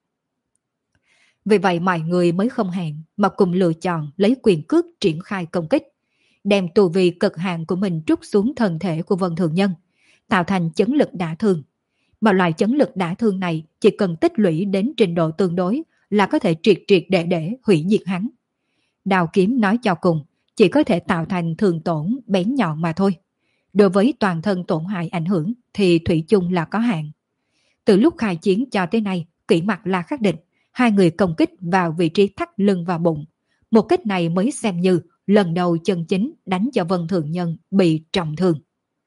Speaker 1: Vì vậy mọi người mới không hẹn mà cùng lựa chọn lấy quyền cước triển khai công kích, đem tu vi cực hạn của mình trút xuống thân thể của Vân Thường Nhân, tạo thành chấn lực đả thương. Mà loại chấn lực đả thương này chỉ cần tích lũy đến trình độ tương đối là có thể triệt triệt để để hủy diệt hắn. Đao kiếm nói cho cùng chỉ có thể tạo thành thương tổn bén nhọn mà thôi. Đối với toàn thân tổn hại ảnh hưởng thì thủy chung là có hạn. Từ lúc khai chiến cho tới nay, Kỷ Mặc La khắc định hai người công kích vào vị trí thắt lưng và bụng. Một kích này mới xem như lần đầu chân chính đánh cho Vân Thường Nhân bị trọng thương.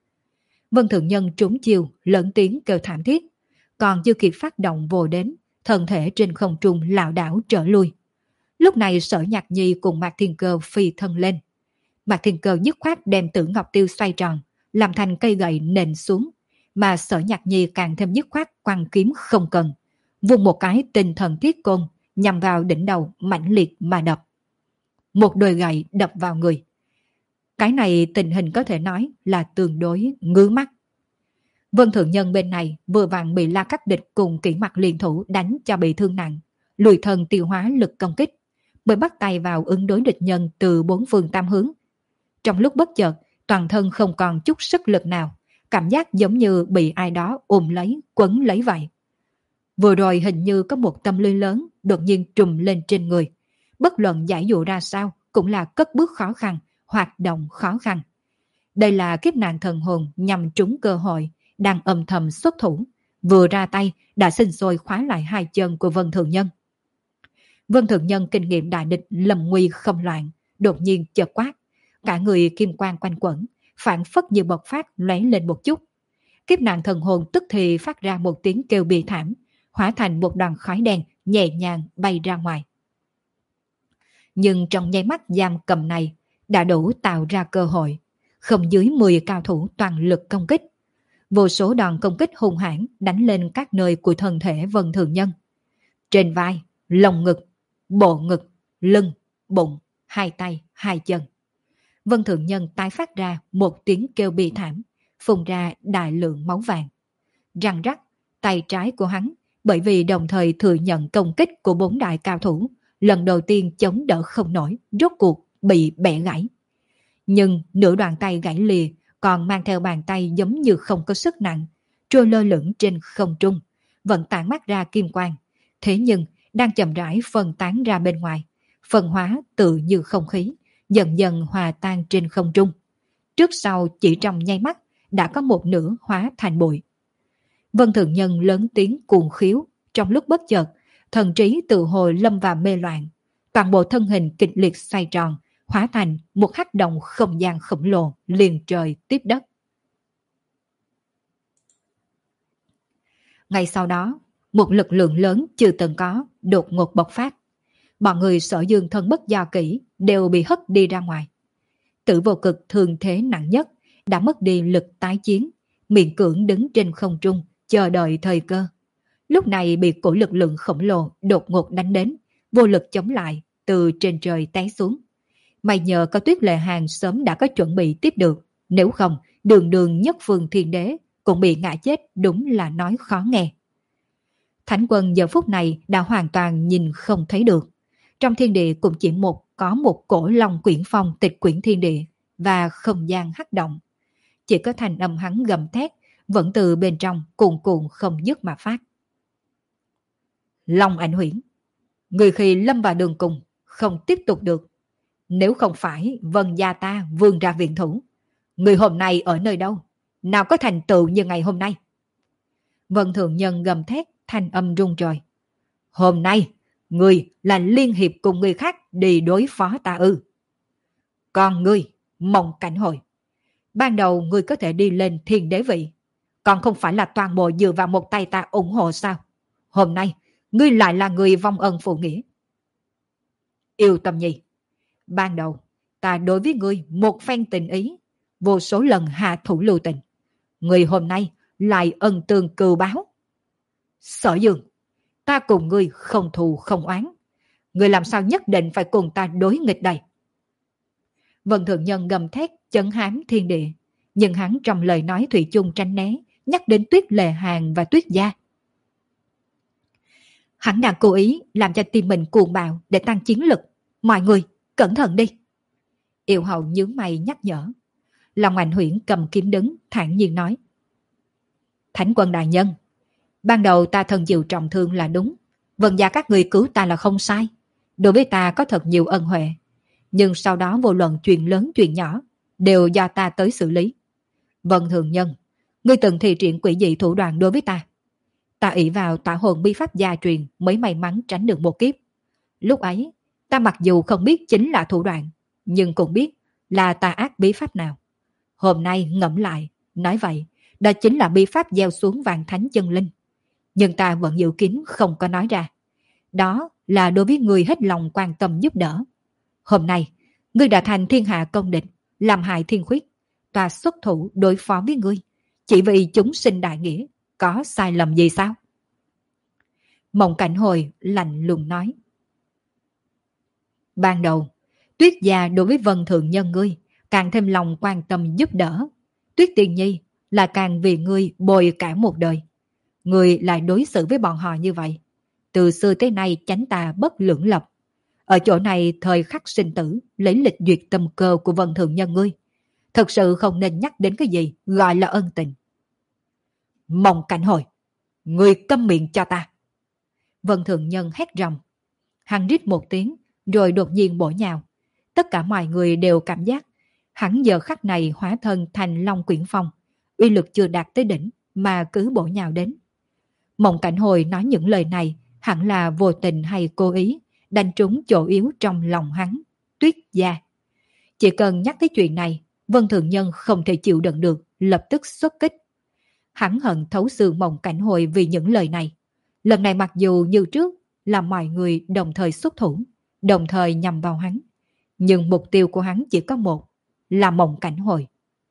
Speaker 1: Vân Thường Nhân trúng chiêu, lớn tiếng kêu thảm thiết. Còn chưa kịp phát động vồ đến, thân thể trên không trung lảo đảo trở lui. Lúc này Sở Nhạc Nhi cùng Mạc Thiên Cơ phi thân lên. Mạc Thiên Cơ dứt khoát đem Tử Ngọc Tiêu xoay tròn, làm thành cây gậy nện xuống, mà Sở Nhạc Nhi càng thêm dứt khoát quăng kiếm không cần, vung một cái tinh thần thiết côn nhằm vào đỉnh đầu mãnh liệt mà đập. Một đôi gậy đập vào người. Cái này tình hình có thể nói là tương đối ngứa mắt. Vân Thượng Nhân bên này vừa vặn bị La Khắc Địch cùng Kỷ Mặc liên thủ đánh cho bị thương nặng, lùi thân tiêu hóa lực công kích, mới bắt tay vào ứng đối địch nhân từ bốn phương tam hướng. Trong lúc bất chợt, toàn thân không còn chút sức lực nào, cảm giác giống như bị ai đó ôm lấy, quấn lấy vậy. Vừa rồi hình như có một tâm lưới lớn đột nhiên trùm lên trên người. Bất luận giải dụ ra sao cũng là cất bước khó khăn, hoạt động khó khăn. Đây là kiếp nạn thần hồn nhằm trúng cơ hội, đang âm thầm xuất thủ. Vừa ra tay đã sinh sôi khóa lại hai chân của Vân Thường Nhân. Vân Thường Nhân kinh nghiệm đại địch lầm nguy không loạn, đột nhiên chợt quát. Cả người kim quang quanh quẩn, phản phất như bộc phát lóe lên một chút. Kiếp nạn thần hồn tức thì phát ra một tiếng kêu bi thảm, hóa thành một đoàn khói đen nhẹ nhàng bay ra ngoài. Nhưng trong nháy mắt giam cầm này đã đủ tạo ra cơ hội, không dưới mười cao thủ toàn lực công kích. Vô số đòn công kích hung hãn đánh lên các nơi của thân thể Vân Thường Nhân. Trên vai, lồng ngực, bộ ngực, lưng, bụng, hai tay, hai chân. Vân Thường Nhân tái phát ra một tiếng kêu bi thảm, phun ra đại lượng máu vàng. Răng rắc, tay trái của hắn bởi vì đồng thời thừa nhận công kích của bốn đại cao thủ, lần đầu tiên chống đỡ không nổi, rốt cuộc bị bẻ gãy. Nhưng nửa đoạn tay gãy lìa còn mang theo bàn tay giống như không có sức nặng, trôi lơ lửng trên không trung, vẫn tản mát ra kim quang. Thế nhưng đang chậm rãi phân tán ra bên ngoài, phân hóa tự như không khí, dần dần hòa tan trên không trung. Trước sau chỉ trong nháy mắt đã có một nửa hóa thành bụi. Vân Thường Nhân lớn tiếng cuồng khiếu, trong lúc bất chợt, thần trí tự hồi lâm vào mê loạn, toàn bộ thân hình kịch liệt xoay tròn, hóa thành một hắc động không gian khổng lồ liền trời tiếp đất. Ngay sau đó, một lực lượng lớn chưa từng có đột ngột bộc phát. Bọn người Sở Dương thân bất do kỹ đều bị hất đi ra ngoài. Tử Vô Cực thương thế nặng nhất đã mất đi lực tái chiến, miễn cưỡng đứng trên không trung chờ đợi thời cơ. Lúc này bị cổ lực lượng khổng lồ đột ngột đánh đến, vô lực chống lại, từ trên trời té xuống. May nhờ có Tuyết Lệ Hàn sớm đã có chuẩn bị tiếp được, nếu không đường đường nhất phương thiên đế cũng bị ngã chết, đúng là nói khó nghe. Thánh quân giờ phút này đã hoàn toàn nhìn không thấy được. Trong thiên địa cũng chỉ một có một cổ long quyển phong tịch quyển thiên địa và không gian hắc động. Chỉ có thành âm hắn gầm thét vẫn từ bên trong cuồn cuộn không dứt mà phát. Long Ảnh Huyễn, người khi lâm vào đường cùng, không tiếp tục được. Nếu không phải Vân gia ta vươn ra viện thủ, người hôm nay ở nơi đâu? Nào có thành tựu như ngày hôm nay? Vân Thượng Nhân gầm thét, thanh âm rung trời. Hôm nay, người là liên hiệp cùng người khác đi đối phó ta ư? Còn ngươi, Mộng Cảnh Hồi, ban đầu ngươi có thể đi lên thiên đế vị, còn không phải là toàn bộ dựa vào một tay ta ủng hộ sao? Hôm nay, ngươi lại là người vong ân phụ nghĩa. Yêu Tâm Nhi, ban đầu ta đối với ngươi một phen tình ý, vô số lần hạ thủ lưu tình. Ngươi hôm nay lại ân tương cừu báo. Sở Dương, ta cùng ngươi không thù không oán. Ngươi làm sao nhất định phải cùng ta đối nghịch đây? Vân Thượng Nhân gầm thét chấn hám thiên địa, nhưng hắn trong lời nói thủy chung tránh né, nhắc đến Tuyết Lệ Hàn và Tuyết Gia. Hắn đang cố ý làm cho tim mình cuồng bạo để tăng chiến lực. Mọi người, cẩn thận đi. Yêu hậu nhướng mày nhắc nhở. Long Ảnh Huyễn cầm kiếm đứng, thản nhiên nói. Thánh quân đại nhân, ban đầu ta thân chịu trọng thương là đúng. Vân gia các người cứu ta là không sai. Đối với ta có thật nhiều ân huệ. Nhưng sau đó vô luận chuyện lớn chuyện nhỏ đều do ta tới xử lý. Vân Thượng Nhân, ngươi từng thi triển quỷ dị thủ đoạn đối với ta. Ta ỷ vào tỏa hồn bí pháp gia truyền mới may mắn tránh được một kiếp. Lúc ấy, ta mặc dù không biết chính là thủ đoạn, nhưng cũng biết là tà ác bí pháp nào. Hôm nay ngẫm lại, nói vậy, đó chính là bí pháp gieo xuống vạn thánh chân linh. Nhưng ta vẫn giữ kín không có nói ra. Đó là đối với người hết lòng quan tâm giúp đỡ. Hôm nay, ngươi đã thành thiên hạ công địch, làm hại thiên khuyết. Ta xuất thủ đối phó với ngươi, chỉ vì chúng sinh đại nghĩa, có sai lầm gì sao? Mộng Cảnh Hồi lạnh lùng nói. Ban đầu, Tuyết gia đối với Vân Thượng Nhân ngươi càng thêm lòng quan tâm giúp đỡ. Tuyết Tiên Nhi là càng vì ngươi bồi cả một đời. Ngươi lại đối xử với bọn họ như vậy. Từ xưa tới nay chánh tà bất lưỡng lập. Ở chỗ này thời khắc sinh tử lấy lịch duyệt tâm cơ của Vân Thượng Nhân ngươi. Thật sự không nên nhắc đến cái gì gọi là ân tình. Mộng Cảnh Hồi, ngươi câm miệng cho ta. Vân Thượng Nhân hét rầm. Hắn rít một tiếng rồi đột nhiên bổ nhào. Tất cả mọi người đều cảm giác hắn giờ khắc này hóa thân thành Long Quyển Phong, uy lực chưa đạt tới đỉnh mà cứ bổ nhào đến. Mộng Cảnh Hồi nói những lời này hẳn là vô tình hay cố ý đánh trúng chỗ yếu trong lòng hắn, Tuyết gia. Chỉ cần nhắc tới chuyện này, Vân Thượng Nhân không thể chịu đựng được, lập tức xuất kích. Hắn hận thấu xương Mộng Cảnh Hồi vì những lời này. Lần này mặc dù như trước là mọi người đồng thời xuất thủ, đồng thời nhằm vào hắn, nhưng mục tiêu của hắn chỉ có một, là Mộng Cảnh Hồi.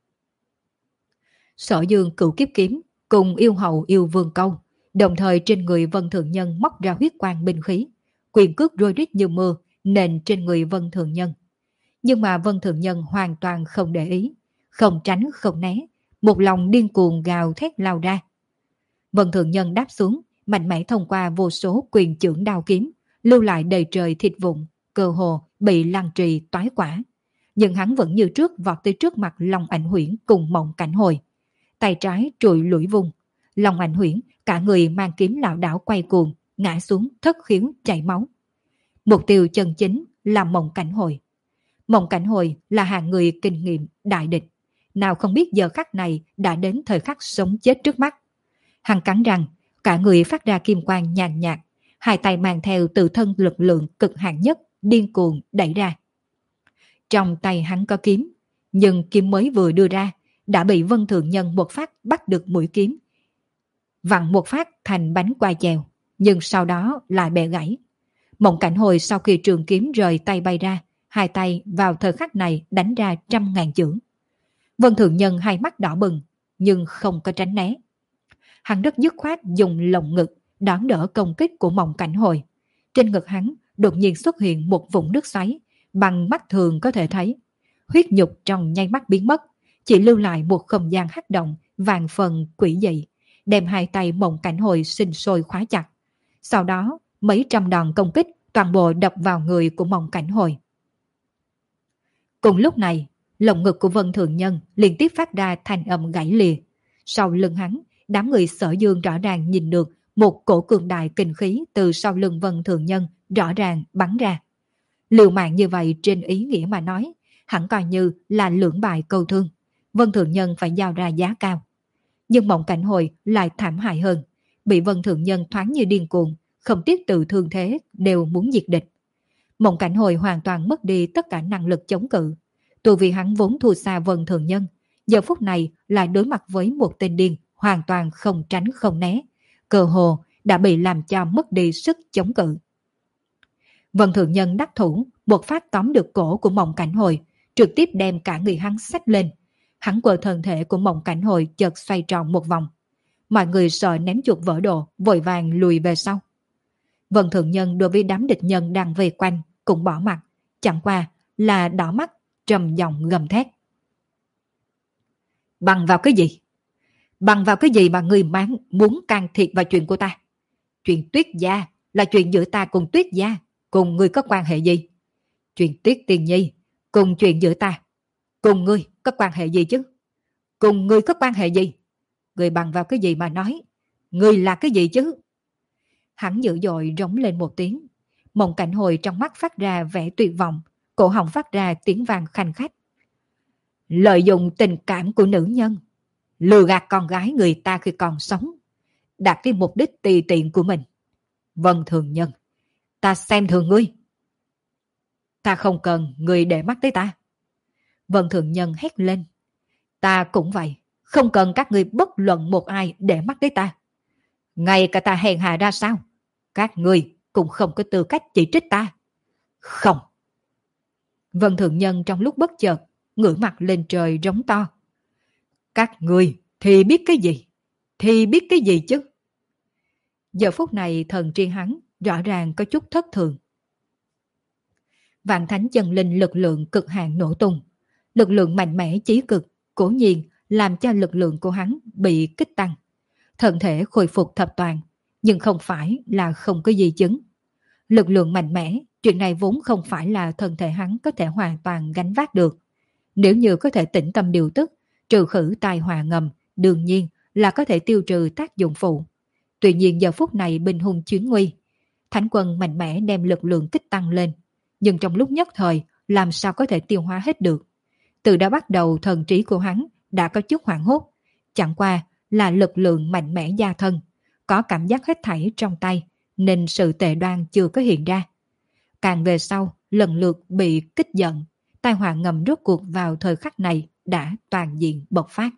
Speaker 1: Sở Dương Cửu Kiếp Kiếm cùng yêu hậu yêu vương câu, đồng thời trên người Vân Thượng Nhân móc ra huyết quang binh khí, quyền cước rôi rít như mưa nền trên người Vân Thượng Nhân. Nhưng mà Vân Thượng Nhân hoàn toàn không để ý, không tránh không né, một lòng điên cuồng gào thét lao ra. Vân Thượng Nhân đáp xuống, mạnh mẽ thông qua vô số quyền chưởng đao kiếm, lưu lại đầy trời thịt vụn, cơ hồ bị lăng trì toái quả. Nhưng hắn vẫn như trước vọt tới trước mặt Long Ảnh Huyễn cùng Mộng Cảnh Hồi. Tay trái trụi lũi vùng, Long Ảnh Huyễn cả người mang kiếm lảo đảo quay cuồng, ngã xuống thất khiếu chảy máu. Mục tiêu chân chính là Mộng Cảnh Hồi. Mộng Cảnh Hồi là hạng người kinh nghiệm đại địch, nào không biết giờ khắc này đã đến thời khắc sống chết trước mắt. Hắn cắn răng, cả người phát ra kim quang nhàn nhạt, hai tay mang theo tự thân lực lượng cực hạn nhất, điên cuồng đẩy ra. Trong tay hắn có kiếm, nhưng kiếm mới vừa đưa ra đã bị Vân Thượng Nhân một phát bắt được mũi kiếm, vặn một phát thành bánh quai chèo, nhưng sau đó lại bẻ gãy. Mộng Cảnh Hồi sau khi trường kiếm rời tay bay ra, hai tay vào thời khắc này đánh ra trăm ngàn chưởng. Vân Thượng Nhân hai mắt đỏ bừng, nhưng không có tránh né. Hắn rất dứt khoát dùng lồng ngực đón đỡ công kích của Mộng Cảnh Hồi. Trên ngực hắn đột nhiên xuất hiện một vũng nước xoáy, bằng mắt thường có thể thấy. Huyết nhục trong nháy mắt biến mất, chỉ lưu lại một không gian hắc động vàng phần quỷ dị, đem hai tay Mộng Cảnh Hồi sinh sôi khóa chặt. Sau đó, mấy trăm đòn công kích toàn bộ đập vào người của Mộng Cảnh Hồi. Cùng lúc này, lồng ngực của Vân Thượng Nhân liên tiếp phát ra thanh âm gãy lìa. Sau lưng hắn, đám người Sở Dương rõ ràng nhìn được một cổ cường đại kinh khí từ sau lưng Vân Thượng Nhân rõ ràng bắn ra. Liều mạng như vậy trên ý nghĩa mà nói, hẳn coi như là lưỡng bại câu thương. Vân Thượng Nhân phải giao ra giá cao. Nhưng Mộng Cảnh Hồi lại thảm hại hơn. Bị Vân Thượng Nhân thoáng như điên cuồng, không tiếc tự thương thế đều muốn diệt địch. Mộng Cảnh Hồi hoàn toàn mất đi tất cả năng lực chống cự. Tu vì hắn vốn thua xa Vân Thượng Nhân, giờ phút này lại đối mặt với một tên điên hoàn toàn không tránh không né. Cơ hồ đã bị làm cho mất đi sức chống cự. Vân Thượng Nhân đắc thủ, một phát tóm được cổ của Mộng Cảnh Hồi, trực tiếp đem cả người hắn xách lên. Hắn quờ thân thể của Mộng Cảnh Hồi chợt xoay tròn một vòng. Mọi người sợ ném chuột vỡ đồ, vội vàng lùi về sau. Vân Thượng Nhân đối với đám địch nhân đang vây quanh cũng bỏ mặt, chẳng qua là đỏ mắt, trầm giọng gầm thét. Bằng vào cái gì? Bằng vào cái gì mà người máng muốn can thiệp vào chuyện của ta? Chuyện Tuyết gia là chuyện giữa ta cùng Tuyết gia, cùng ngươi có quan hệ gì? Chuyện Tuyết Tiên Nhi cùng chuyện giữa ta, cùng ngươi có quan hệ gì chứ? Cùng ngươi có quan hệ gì? Ngươi bằng vào cái gì mà nói? Ngươi là cái gì chứ? Hắn dữ dội rống lên một tiếng. Mộng Cảnh Hồi trong mắt phát ra vẻ tuyệt vọng, cổ họng phát ra tiếng vang khanh khách. Lợi dụng tình cảm của nữ nhân, lừa gạt con gái người ta khi còn sống, đạt cái mục đích tùy tiện của mình. Vân Thường Nhân, ta xem thường ngươi. Ta không cần ngươi để mắt tới ta. Vân Thường Nhân hét lên. Ta cũng vậy, không cần các ngươi bất luận một ai để mắt tới ta. Ngay cả ta hèn hạ ra sao, các ngươi cũng không có tư cách chỉ trích ta. Không. Vân Thượng Nhân trong lúc bất chợt ngửa mặt lên trời rống to. Các ngươi thì biết cái gì? Thì biết cái gì chứ? Giờ phút này thần tri hắn rõ ràng có chút thất thường. Vạn Thánh Chân Linh lực lượng cực hạn nổ tung. Lực lượng mạnh mẽ chí cực, cố nhiên làm cho lực lượng của hắn bị kích tăng. Thân thể khôi phục thập toàn, nhưng không phải là không có gì chứng. Lực lượng mạnh mẽ, chuyện này vốn không phải là thân thể hắn có thể hoàn toàn gánh vác được. Nếu như có thể tĩnh tâm điều tức, trừ khử tai họa ngầm, đương nhiên là có thể tiêu trừ tác dụng phụ. Tuy nhiên giờ phút này binh hùng chuyến nguy, Thánh Quân mạnh mẽ đem lực lượng kích tăng lên, nhưng trong lúc nhất thời làm sao có thể tiêu hóa hết được. Từ đã bắt đầu thần trí của hắn đã có chút hoảng hốt, chẳng qua là lực lượng mạnh mẽ gia thân, có cảm giác hết thảy trong tay nên sự tệ đoan chưa có hiện ra. Càng về sau lần lượt bị kích giận, tai họa ngầm rốt cuộc vào thời khắc này đã toàn diện bộc phát.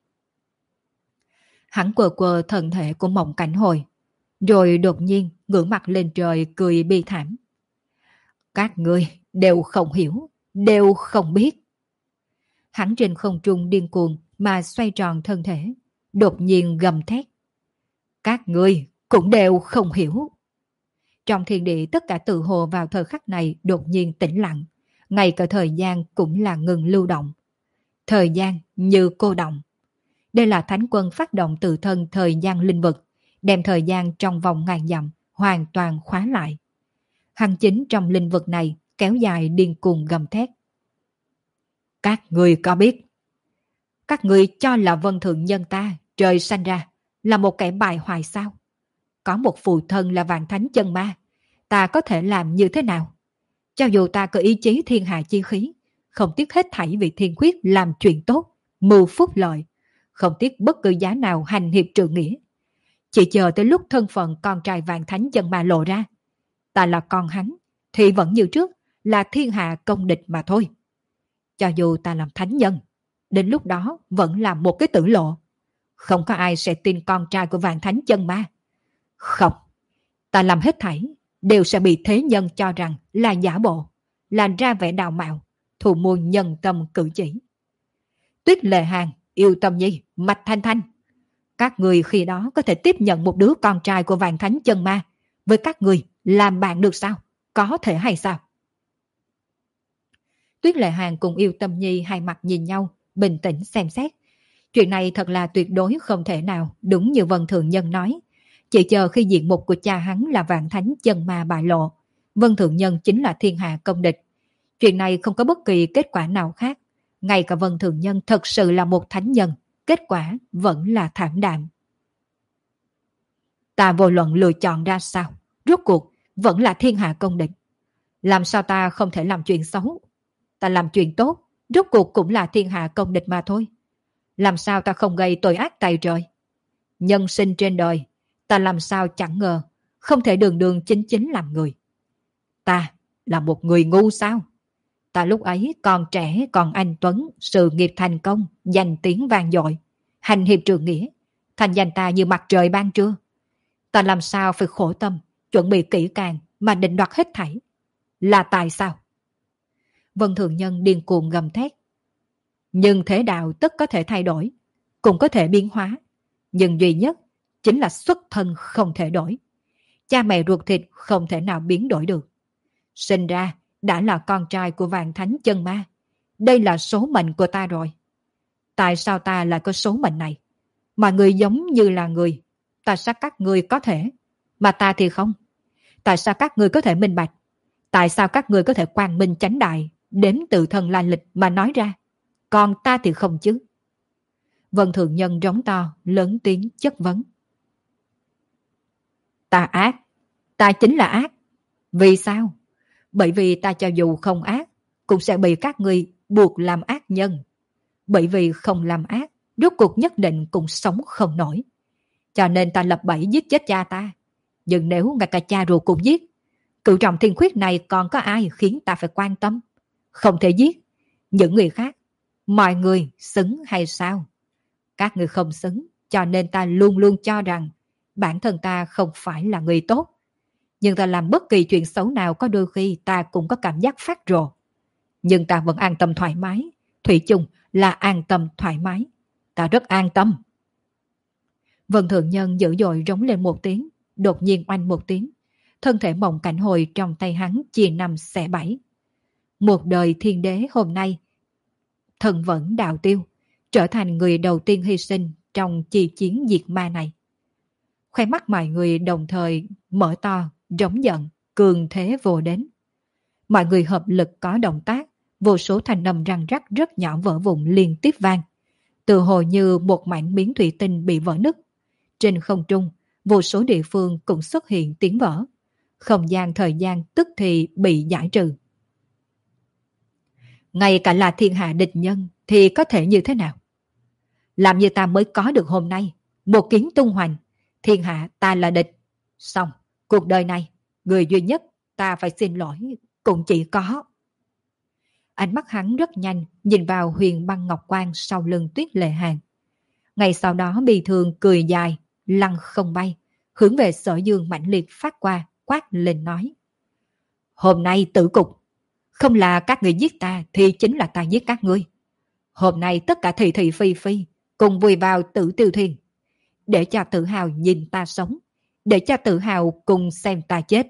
Speaker 1: Hắn quờ quờ thân thể của Mộng Cảnh Hồi, rồi đột nhiên ngửa mặt lên trời cười bi thảm. Các ngươi đều không hiểu, đều không biết. Hắn trên không trung điên cuồng mà xoay tròn thân thể, đột nhiên gầm thét. Các ngươi cũng đều không hiểu. Trong thiên địa tất cả tự hồ vào thời khắc này đột nhiên tĩnh lặng, ngay cả thời gian cũng là ngừng lưu động. Thời gian như cô động. Đây là Thánh Quân phát động tự thân thời gian linh vực, đem thời gian trong vòng ngàn dặm hoàn toàn khóa lại. Hắn chính trong linh vực này kéo dài điên cuồng gầm thét. Các người có biết, các người cho là Vân Thượng Nhân ta trời sanh ra là một kẻ bại hoại sao? Có một phụ thân là Vạn Thánh Chân Ma, ta có thể làm như thế nào? Cho dù ta có ý chí thiên hạ chi khí, không tiếc hết thảy vì thiên khuyết làm chuyện tốt, mưu phúc lợi, không tiếc bất cứ giá nào hành hiệp trượng nghĩa. Chỉ chờ tới lúc thân phận con trai Vạn Thánh Chân Ma lộ ra, ta là con hắn, thì vẫn như trước là thiên hạ công địch mà thôi. Cho dù ta làm thánh nhân, đến lúc đó vẫn là một cái tử lộ. Không có ai sẽ tin con trai của Vạn Thánh Chân Ma. Không, ta làm hết thảy đều sẽ bị thế nhân cho rằng là giả bộ, là ra vẻ đạo mạo, thù môn nhân tâm cử chỉ. Tuyết Lệ Hàng, Yêu Tâm Nhi, Mạch Thanh Thanh, các người khi đó có thể tiếp nhận một đứa con trai của Vạn Thánh Chân Ma, với các người làm bạn được sao? Có thể hay sao? Tuyết Lệ Hàng cùng Yêu Tâm Nhi hai mặt nhìn nhau, bình tĩnh xem xét. Chuyện này thật là tuyệt đối không thể nào, đúng như Vân Thượng Nhân nói. Chỉ chờ khi diện mục của cha hắn là Vạn Thánh Chân Ma bại lộ, Vân Thượng Nhân chính là thiên hạ công địch. Chuyện này không có bất kỳ kết quả nào khác. Ngay cả Vân Thượng Nhân thật sự là một thánh nhân, kết quả vẫn là thảm đạm. Ta vô luận lựa chọn ra sao, rốt cuộc vẫn là thiên hạ công địch. Làm sao ta không thể làm chuyện xấu? Ta làm chuyện tốt, rốt cuộc cũng là thiên hạ công địch mà thôi. Làm sao ta không gây tội ác tày trời? Nhân sinh trên đời, ta làm sao chẳng ngờ, không thể đường đường chính chính làm người. Ta là một người ngu sao? Ta lúc ấy còn trẻ, còn anh tuấn, sự nghiệp thành công, danh tiếng vang dội, hành hiệp trường nghĩa, thành danh ta như mặt trời ban trưa. Ta làm sao phải khổ tâm, chuẩn bị kỹ càng mà định đoạt hết thảy? Là tại sao? Vân Thường Nhân điên cuồng gầm thét. Nhưng thế đạo tất có thể thay đổi, cũng có thể biến hóa. Nhưng duy nhất chính là xuất thân không thể đổi. Cha mẹ ruột thịt không thể nào biến đổi được. Sinh ra đã là con trai của vạn thánh chân ma. Đây là số mệnh của ta rồi. Tại sao ta lại có số mệnh này? Mà người giống như là người. Tại sao các người có thể, mà ta thì không? Tại sao các người có thể minh bạch? Tại sao các người có thể quang minh chánh đại, đếm tự thân lai lịch mà nói ra? Còn ta thì không chứ? Vân Thường Nhân rống to, lớn tiếng chất vấn. Ta ác. Ta chính là ác. Vì sao? Bởi vì ta cho dù không ác, cũng sẽ bị các ngươi buộc làm ác nhân. Bởi vì không làm ác, rốt cuộc nhất định cũng sống không nổi. Cho nên ta lập bẫy giết chết cha ta. Nhưng nếu ngay cả cha ruột cũng giết, cựu trọng thiên khuyết này còn có ai khiến ta phải quan tâm? Không thể giết. Những người khác, mọi người xứng hay sao? Các người không xứng, cho nên ta luôn luôn cho rằng bản thân ta không phải là người tốt. Nhưng ta làm bất kỳ chuyện xấu nào có đôi khi ta cũng có cảm giác phát rồ. Nhưng ta vẫn an tâm thoải mái. Thủy chung là an tâm thoải mái. Ta rất an tâm. Vân Thượng Nhân dữ dội rống lên một tiếng. Đột nhiên oanh một tiếng. Thân thể mộng cảnh hồi trong tay hắn chia năm xẻ bảy. Một đời thiên đế hôm nay thần vẫn đạo tiêu, trở thành người đầu tiên hy sinh trong chi chiến diệt ma này. Khoe mắt mọi người đồng thời mở to, rống giận, cường thế vô đến. Mọi người hợp lực có động tác, vô số thanh âm răng rắc rất nhỏ vỡ vụn liên tiếp vang, tự hồ như một mảnh miếng thủy tinh bị vỡ nứt. Trên không trung, vô số địa phương cũng xuất hiện tiếng vỡ. Không gian thời gian tức thì bị giải trừ. Ngay cả là thiên hạ địch nhân thì có thể như thế nào? Làm như ta mới có được hôm nay, một kiến tung hoành, thiên hạ ta là địch. Xong, cuộc đời này, người duy nhất ta phải xin lỗi cũng chỉ có. Ánh mắt hắn rất nhanh nhìn vào Huyền Băng Ngọc Quan sau lưng Tuyết Lệ Hàn. Ngày sau đó bị thương cười dài, lăn không bay, hướng về Sở Dương mãnh liệt phát qua, quát lên nói. Hôm nay tử cục, không là các người giết ta thì chính là ta giết các ngươi. Hôm nay tất cả thị thị phi phi cùng vùi vào tử tiêu thuyền, để cho tự hào nhìn ta sống, để cho tự hào cùng xem ta chết.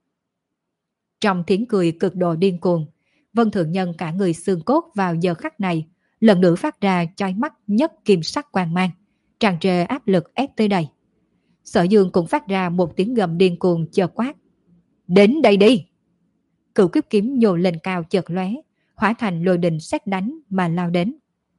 Speaker 1: Trong tiếng cười cực độ điên cuồng, Vân Thượng Nhân cả người xương cốt vào giờ khắc này lần nữa phát ra chói mắt nhất kim sắc quang mang, tràn trề áp lực ép tới đây. Sở Dương cũng phát ra một tiếng gầm điên cuồng chợt quát. Đến đây đi! Cửu kiếp kiếm nhô lên cao chợt lóe, hóa thành lôi đình sét đánh mà lao đến.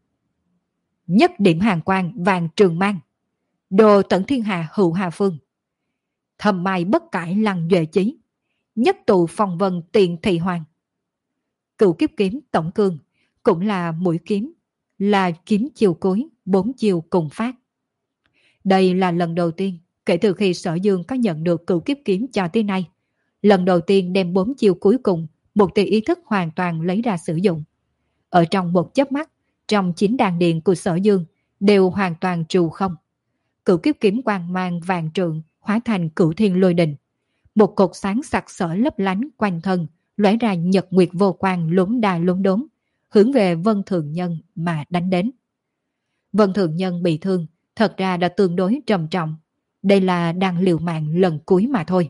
Speaker 1: Nhất điểm hàng quang vàng trường mang, đồ tận thiên hạ hữu hà phương. Thầm mai bất cải lăng duệ chí, nhất tụ phong vân tiền thị hoàng. Cửu kiếp kiếm tổng cương cũng là mũi kiếm, là kiếm chiều cuối, bốn chiều cùng phát. Đây là lần đầu tiên kể từ khi Sở Dương có nhận được cửu kiếp kiếm cho tới nay, lần đầu tiên đem bốn chiều cuối cùng một tia ý thức hoàn toàn lấy ra sử dụng. Ở trong một chớp mắt, trong chín đàn điện của Sở Dương đều hoàn toàn trù không. Cửu kiếp kiếm quang mang vàng trượng hóa thành cửu thiên lôi đình. Một cột sáng sặc sỡ lấp lánh quanh thân, lóe ra nhật nguyệt vô quang lốm đà lốm đốm, hướng về Vân Thường Nhân mà đánh đến. Vân Thường Nhân bị thương, thật ra đã tương đối trầm trọng. Đây là đang liều mạng lần cuối mà thôi.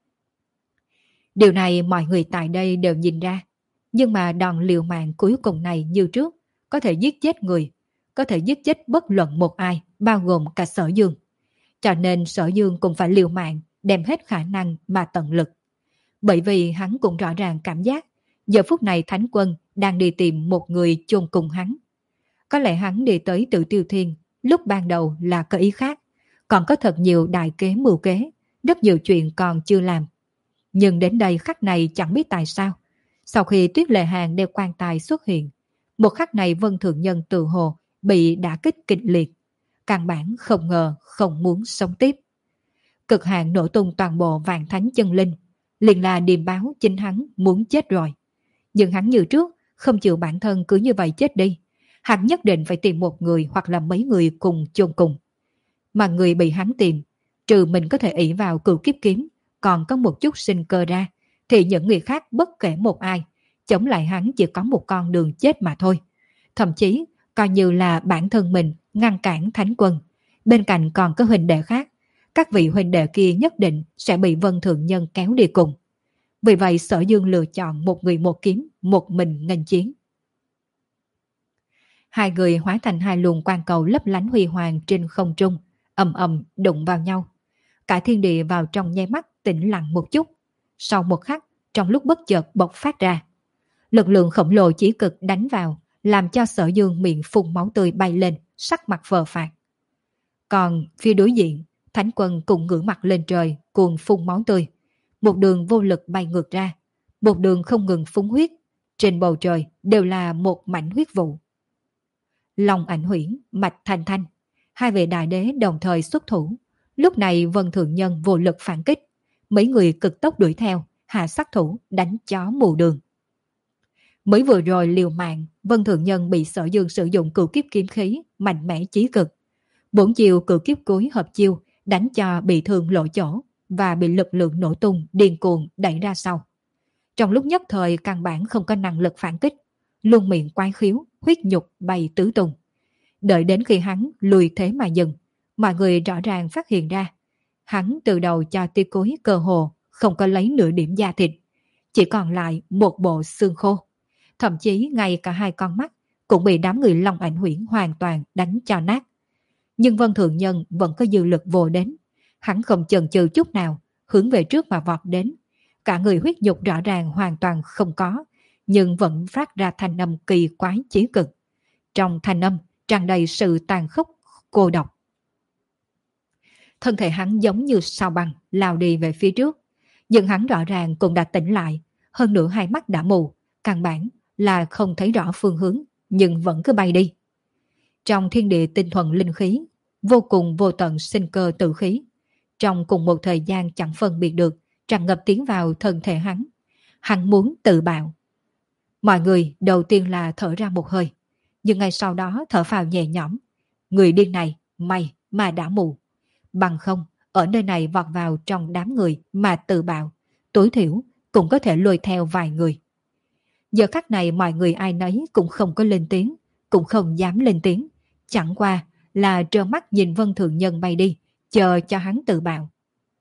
Speaker 1: Điều này mọi người tại đây đều nhìn ra. Nhưng mà đòn liều mạng cuối cùng này như trước, có thể giết chết người, có thể giết chết bất luận một ai, bao gồm cả Sở Dương. Cho nên Sở Dương cũng phải liều mạng, đem hết khả năng mà tận lực. Bởi vì hắn cũng rõ ràng cảm giác, giờ phút này Thánh Quân đang đi tìm một người chôn cùng hắn. Có lẽ hắn đi tới Tử Tiêu Thiên, lúc ban đầu là có ý khác, còn có thật nhiều đại kế mưu kế, rất nhiều chuyện còn chưa làm. Nhưng đến đây khắc này chẳng biết tại sao, sau khi Tuyết Lệ Hàng đeo quan tài xuất hiện, một khắc này Vân Thượng Nhân tự hồ bị đả kích kịch liệt, căn bản không ngờ không muốn sống tiếp. Cực hạn nổ tung toàn bộ Vạn Thánh Chân Linh, liền là điềm báo chính hắn muốn chết rồi. Nhưng hắn như trước, không chịu bản thân cứ như vậy chết đi. Hắn nhất định phải tìm một người hoặc là mấy người cùng chôn cùng. Mà người bị hắn tìm, trừ mình có thể ỷ vào Cửu Kiếp Kiếm, còn có một chút sinh cơ ra, thì những người khác bất kể một ai, chống lại hắn chỉ có một con đường chết mà thôi. Thậm chí, coi như là bản thân mình ngăn cản Thánh Quân. Bên cạnh còn có huynh đệ khác, các vị huynh đệ kia nhất định sẽ bị Vân Thượng Nhân kéo đi cùng. Vì vậy Sở Dương lựa chọn một người một kiếm, một mình nghênh chiến. Hai người hóa thành hai luồng quang cầu lấp lánh huy hoàng trên không trung, ầm ầm đụng vào nhau. Cả thiên địa vào trong nháy mắt tĩnh lặng một chút. Sau một khắc, trong lúc bất chợt bộc phát ra, lực lượng khổng lồ chỉ cực đánh vào, làm cho Sở Dương miệng phun máu tươi bay lên, sắc mặt phờ phạc. Còn phía đối diện, Thánh Quân cùng ngửa mặt lên trời, cuồng phun máu tươi. Một đường vô lực bay ngược ra, một đường không ngừng phúng huyết. Trên bầu trời đều là một mảnh huyết vụ. Long Ảnh Huyễn, Mạch Thanh Thanh, hai vị đại đế đồng thời xuất thủ. Lúc này Vân Thượng Nhân vô lực phản kích, mấy người cực tốc đuổi theo, hạ sát thủ đánh chó mù đường. Mới vừa rồi liều mạng, Vân Thượng Nhân bị Sở Dương sử dụng Cửu Kiếp Kiếm khí mạnh mẽ chí cực. Bốn chiều Cửu Kiếp cuối hợp chiêu đánh cho bị thương lộ chỗ và bị lực lượng nổ tung điên cuồng đẩy ra sau. Trong lúc nhất thời căn bản không có năng lực phản kích, luôn miệng quái khiếu, huyết nhục bay tứ tung. Đợi đến khi hắn lùi thế mà dừng, mọi người rõ ràng phát hiện ra, hắn từ đầu cho tia cuối cơ hồ không có lấy nửa điểm da thịt, chỉ còn lại một bộ xương khô. Thậm chí ngay cả hai con mắt cũng bị đám người Long Ảnh Huyễn hoàn toàn đánh cho nát. Nhưng Vân Thượng Nhân vẫn có dư lực vô đến, hắn không chần chừ chút nào, hướng về trước mà vọt đến. Cả người huyết nhục rõ ràng hoàn toàn không có, nhưng vẫn phát ra thanh âm kỳ quái chí cực. Trong thanh âm tràn đầy sự tàn khốc, cô độc. Thân thể hắn giống như sao băng lao đi về phía trước, nhưng hắn rõ ràng cũng đã tỉnh lại, hơn nữa hai mắt đã mù, căn bản là không thấy rõ phương hướng, nhưng vẫn cứ bay đi. Trong thiên địa tinh thuần linh khí, vô cùng vô tận sinh cơ tự khí, trong cùng một thời gian chẳng phân biệt được, tràn ngập tiến vào thân thể hắn. Hắn muốn tự bạo. Mọi người đầu tiên là thở ra một hơi, nhưng ngay sau đó thở phào nhẹ nhõm. Người điên này, may mà đã mù. Bằng không, ở nơi này vọt vào trong đám người mà tự bạo, tối thiểu cũng có thể lôi theo vài người. Giờ khắc này mọi người ai nấy cũng không có lên tiếng, cũng không dám lên tiếng. Chẳng qua là trơ mắt nhìn Vân Thượng Nhân bay đi, chờ cho hắn tự bạo.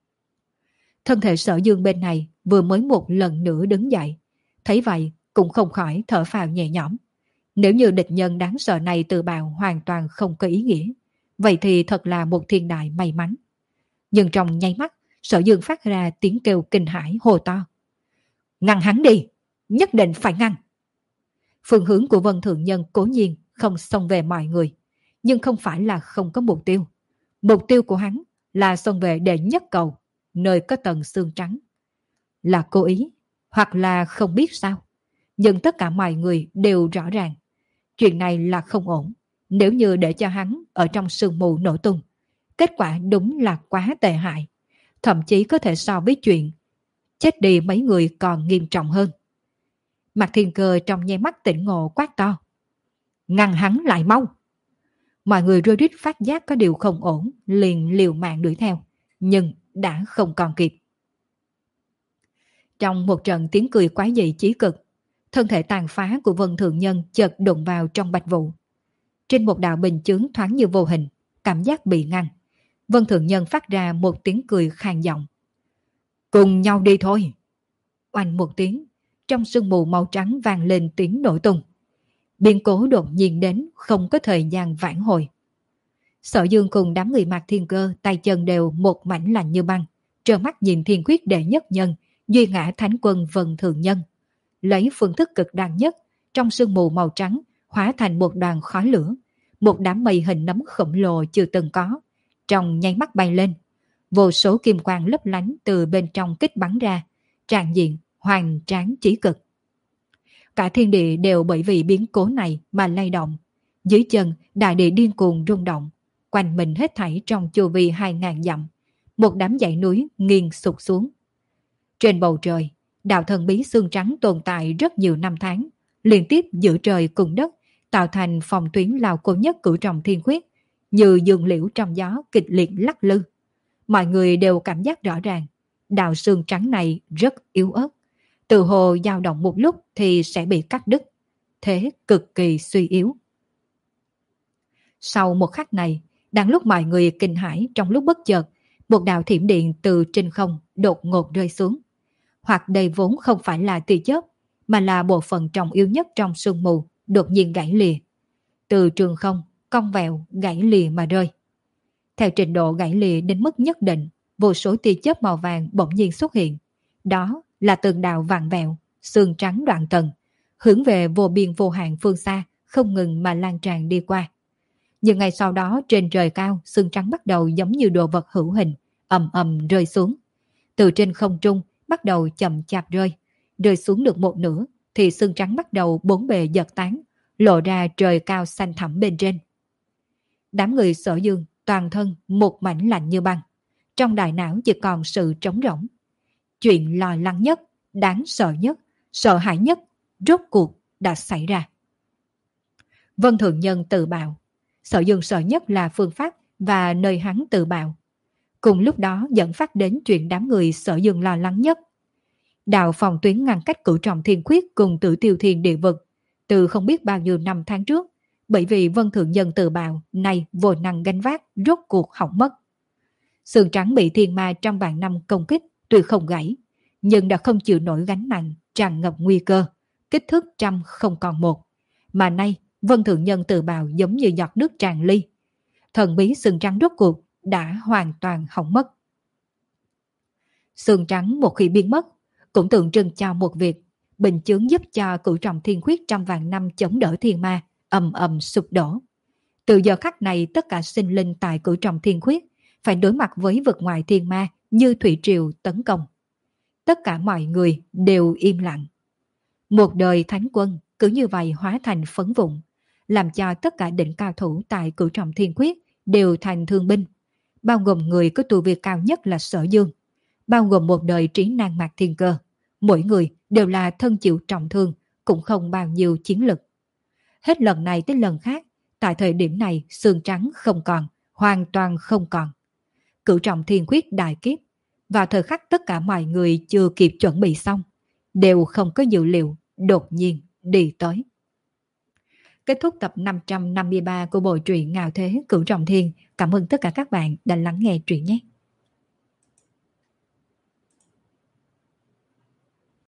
Speaker 1: Thân thể Sở Dương bên này vừa mới một lần nữa đứng dậy, thấy vậy cũng không khỏi thở phào nhẹ nhõm. Nếu như địch nhân đáng sợ này tự bạo hoàn toàn không có ý nghĩa, vậy thì thật là một thiên đại may mắn. Nhưng trong nháy mắt, Sở Dương phát ra tiếng kêu kinh hãi hồ to. Ngăn hắn đi, nhất định phải ngăn. Phương hướng của Vân Thượng Nhân cố nhiên không xông về mọi người, nhưng không phải là không có mục tiêu. Mục tiêu của hắn là xông về đệ nhất cầu, nơi có tầng xương trắng. Là cố ý, hoặc là không biết sao. Nhưng tất cả mọi người đều rõ ràng. Chuyện này là không ổn. Nếu như để cho hắn ở trong sương mù nổ tung, kết quả đúng là quá tệ hại. Thậm chí có thể so với chuyện chết đi mấy người còn nghiêm trọng hơn. Mạc Thiên Cơ trong nháy mắt tỉnh ngộ quát to. Ngăn hắn lại mau. Mọi người rối rít phát giác có điều không ổn, liền liều mạng đuổi theo. Nhưng đã không còn kịp. Trong một trận tiếng cười quái dị chí cực, thân thể tàn phá của Vân Thượng Nhân chợt đụng vào trong bạch vụ. Trên một đạo bình chướng thoáng như vô hình, cảm giác bị ngăn. Vân Thượng Nhân phát ra một tiếng cười khàn giọng. Cùng nhau đi thôi. Oanh một tiếng, trong sương mù màu trắng vang lên tiếng nổ tung. Biến cố đột nhiên đến, không có thời gian vãn hồi. Sở Dương cùng đám người Mạc Thiên Cơ tay chân đều một mảnh lạnh như băng, trơ mắt nhìn thiên quyết đệ nhất nhân, duy ngã thánh quân Vân Thượng Nhân. Lấy phương thức cực đoan nhất, trong sương mù màu trắng hóa thành một đoàn khói lửa, một đám mây hình nấm khổng lồ chưa từng có, trong nháy mắt bay lên. Vô số kim quang lấp lánh từ bên trong kích bắn ra, tràn diện hoành tráng chí cực. Cả thiên địa đều bởi vì biến cố này mà lay động. Dưới chân đại địa điên cuồng rung động, quanh mình hết thảy trong chu vi hai ngàn dặm, một đám dãy núi nghiêng sụp xuống. Trên bầu trời, đạo thần bí xương trắng tồn tại rất nhiều năm tháng, liên tiếp giữa trời cùng đất, tạo thành phòng tuyến lao cổ nhất cửu trọng thiên quyết, như dương liễu trong gió kịch liệt lắc lư. Mọi người đều cảm giác rõ ràng, đạo xương trắng này rất yếu ớt, từ hồ dao động một lúc thì sẽ bị cắt đứt, thế cực kỳ suy yếu. Sau một khắc này, đang lúc mọi người kinh hãi, trong lúc bất chợt, một đạo thiểm điện từ trên không đột ngột rơi xuống. Hoặc đây vốn không phải là tia chớp, mà là bộ phận trọng yếu nhất trong sương mù, đột nhiên gãy lìa. Từ trường không, cong vẹo, gãy lìa mà rơi. Theo trình độ gãy lìa đến mức nhất định, vô số tia chớp màu vàng bỗng nhiên xuất hiện. Đó là từng đạo vạn vẹo, xương trắng đoạn tầng, hướng về vô biên vô hạn phương xa, không ngừng mà lan tràn đi qua. Nhưng ngay sau đó trên trời cao, xương trắng bắt đầu giống như đồ vật hữu hình, ầm ầm rơi xuống. Từ trên không trung bắt đầu chậm chạp rơi, rơi xuống được một nửa thì xương trắng bắt đầu bốn bề giật tán, lộ ra trời cao xanh thẳm bên trên. Đám người Sở Dương toàn thân một mảnh lạnh như băng, trong đại não chỉ còn sự trống rỗng. Chuyện lo lắng nhất, đáng sợ nhất, sợ hãi nhất rốt cuộc đã xảy ra. Vân Thượng Nhân tự bào. Sở Dương sợ nhất là phương pháp và nơi hắn tự bào. Cùng lúc đó dẫn phát đến chuyện đám người Sở Dương lo lắng nhất. Đạo phòng tuyến ngăn cách cửu trọng thiên quyết cùng Tử Tiêu Thiên địa vực từ không biết bao nhiêu năm tháng trước, bởi vì Vân Thượng Nhân tự bào nay vô năng gánh vác rốt cuộc hỏng mất. Sườn trắng bị thiên ma trong vạn năm công kích tuy không gãy, nhưng đã không chịu nổi gánh nặng, tràn ngập nguy cơ, kích thước trăm không còn một. Mà nay Vân Thượng Nhân tự bào giống như giọt nước tràn ly. Thần bí sườn trắng rốt cuộc đã hoàn toàn hỏng mất. Sườn trắng một khi biến mất cũng tượng trưng cho một việc, bình chướng giúp cho cửu trọng thiên quyết trăm vạn năm chống đỡ thiên ma ầm ầm sụp đổ. Từ giờ khắc này tất cả sinh linh tại cửu trọng thiên quyết phải đối mặt với vực ngoại thiên ma như thủy triều tấn công. Tất cả mọi người đều im lặng. Một đời thánh quân cứ như vậy hóa thành phấn vụn, làm cho tất cả đỉnh cao thủ tại cửu trọng thiên quyết đều thành thương binh, bao gồm người có tu vi cao nhất là Sở Dương, bao gồm một đời trí năng Mạc Thiên Cơ. Mỗi người đều là thân chịu trọng thương, cũng không bao nhiêu chiến lực. Hết lần này tới lần khác, tại thời điểm này xương trắng không còn, hoàn toàn không còn. Cửu trọng thiên quyết đại kiếp, vào thời khắc tất cả mọi người chưa kịp chuẩn bị xong, đều không có dự liệu, đột nhiên đi tới. Kết thúc tập năm trăm năm mươi ba của bộ truyện Ngạo Thế Cửu Trọng Thiên. Cảm ơn tất cả các bạn đã lắng nghe truyện nhé.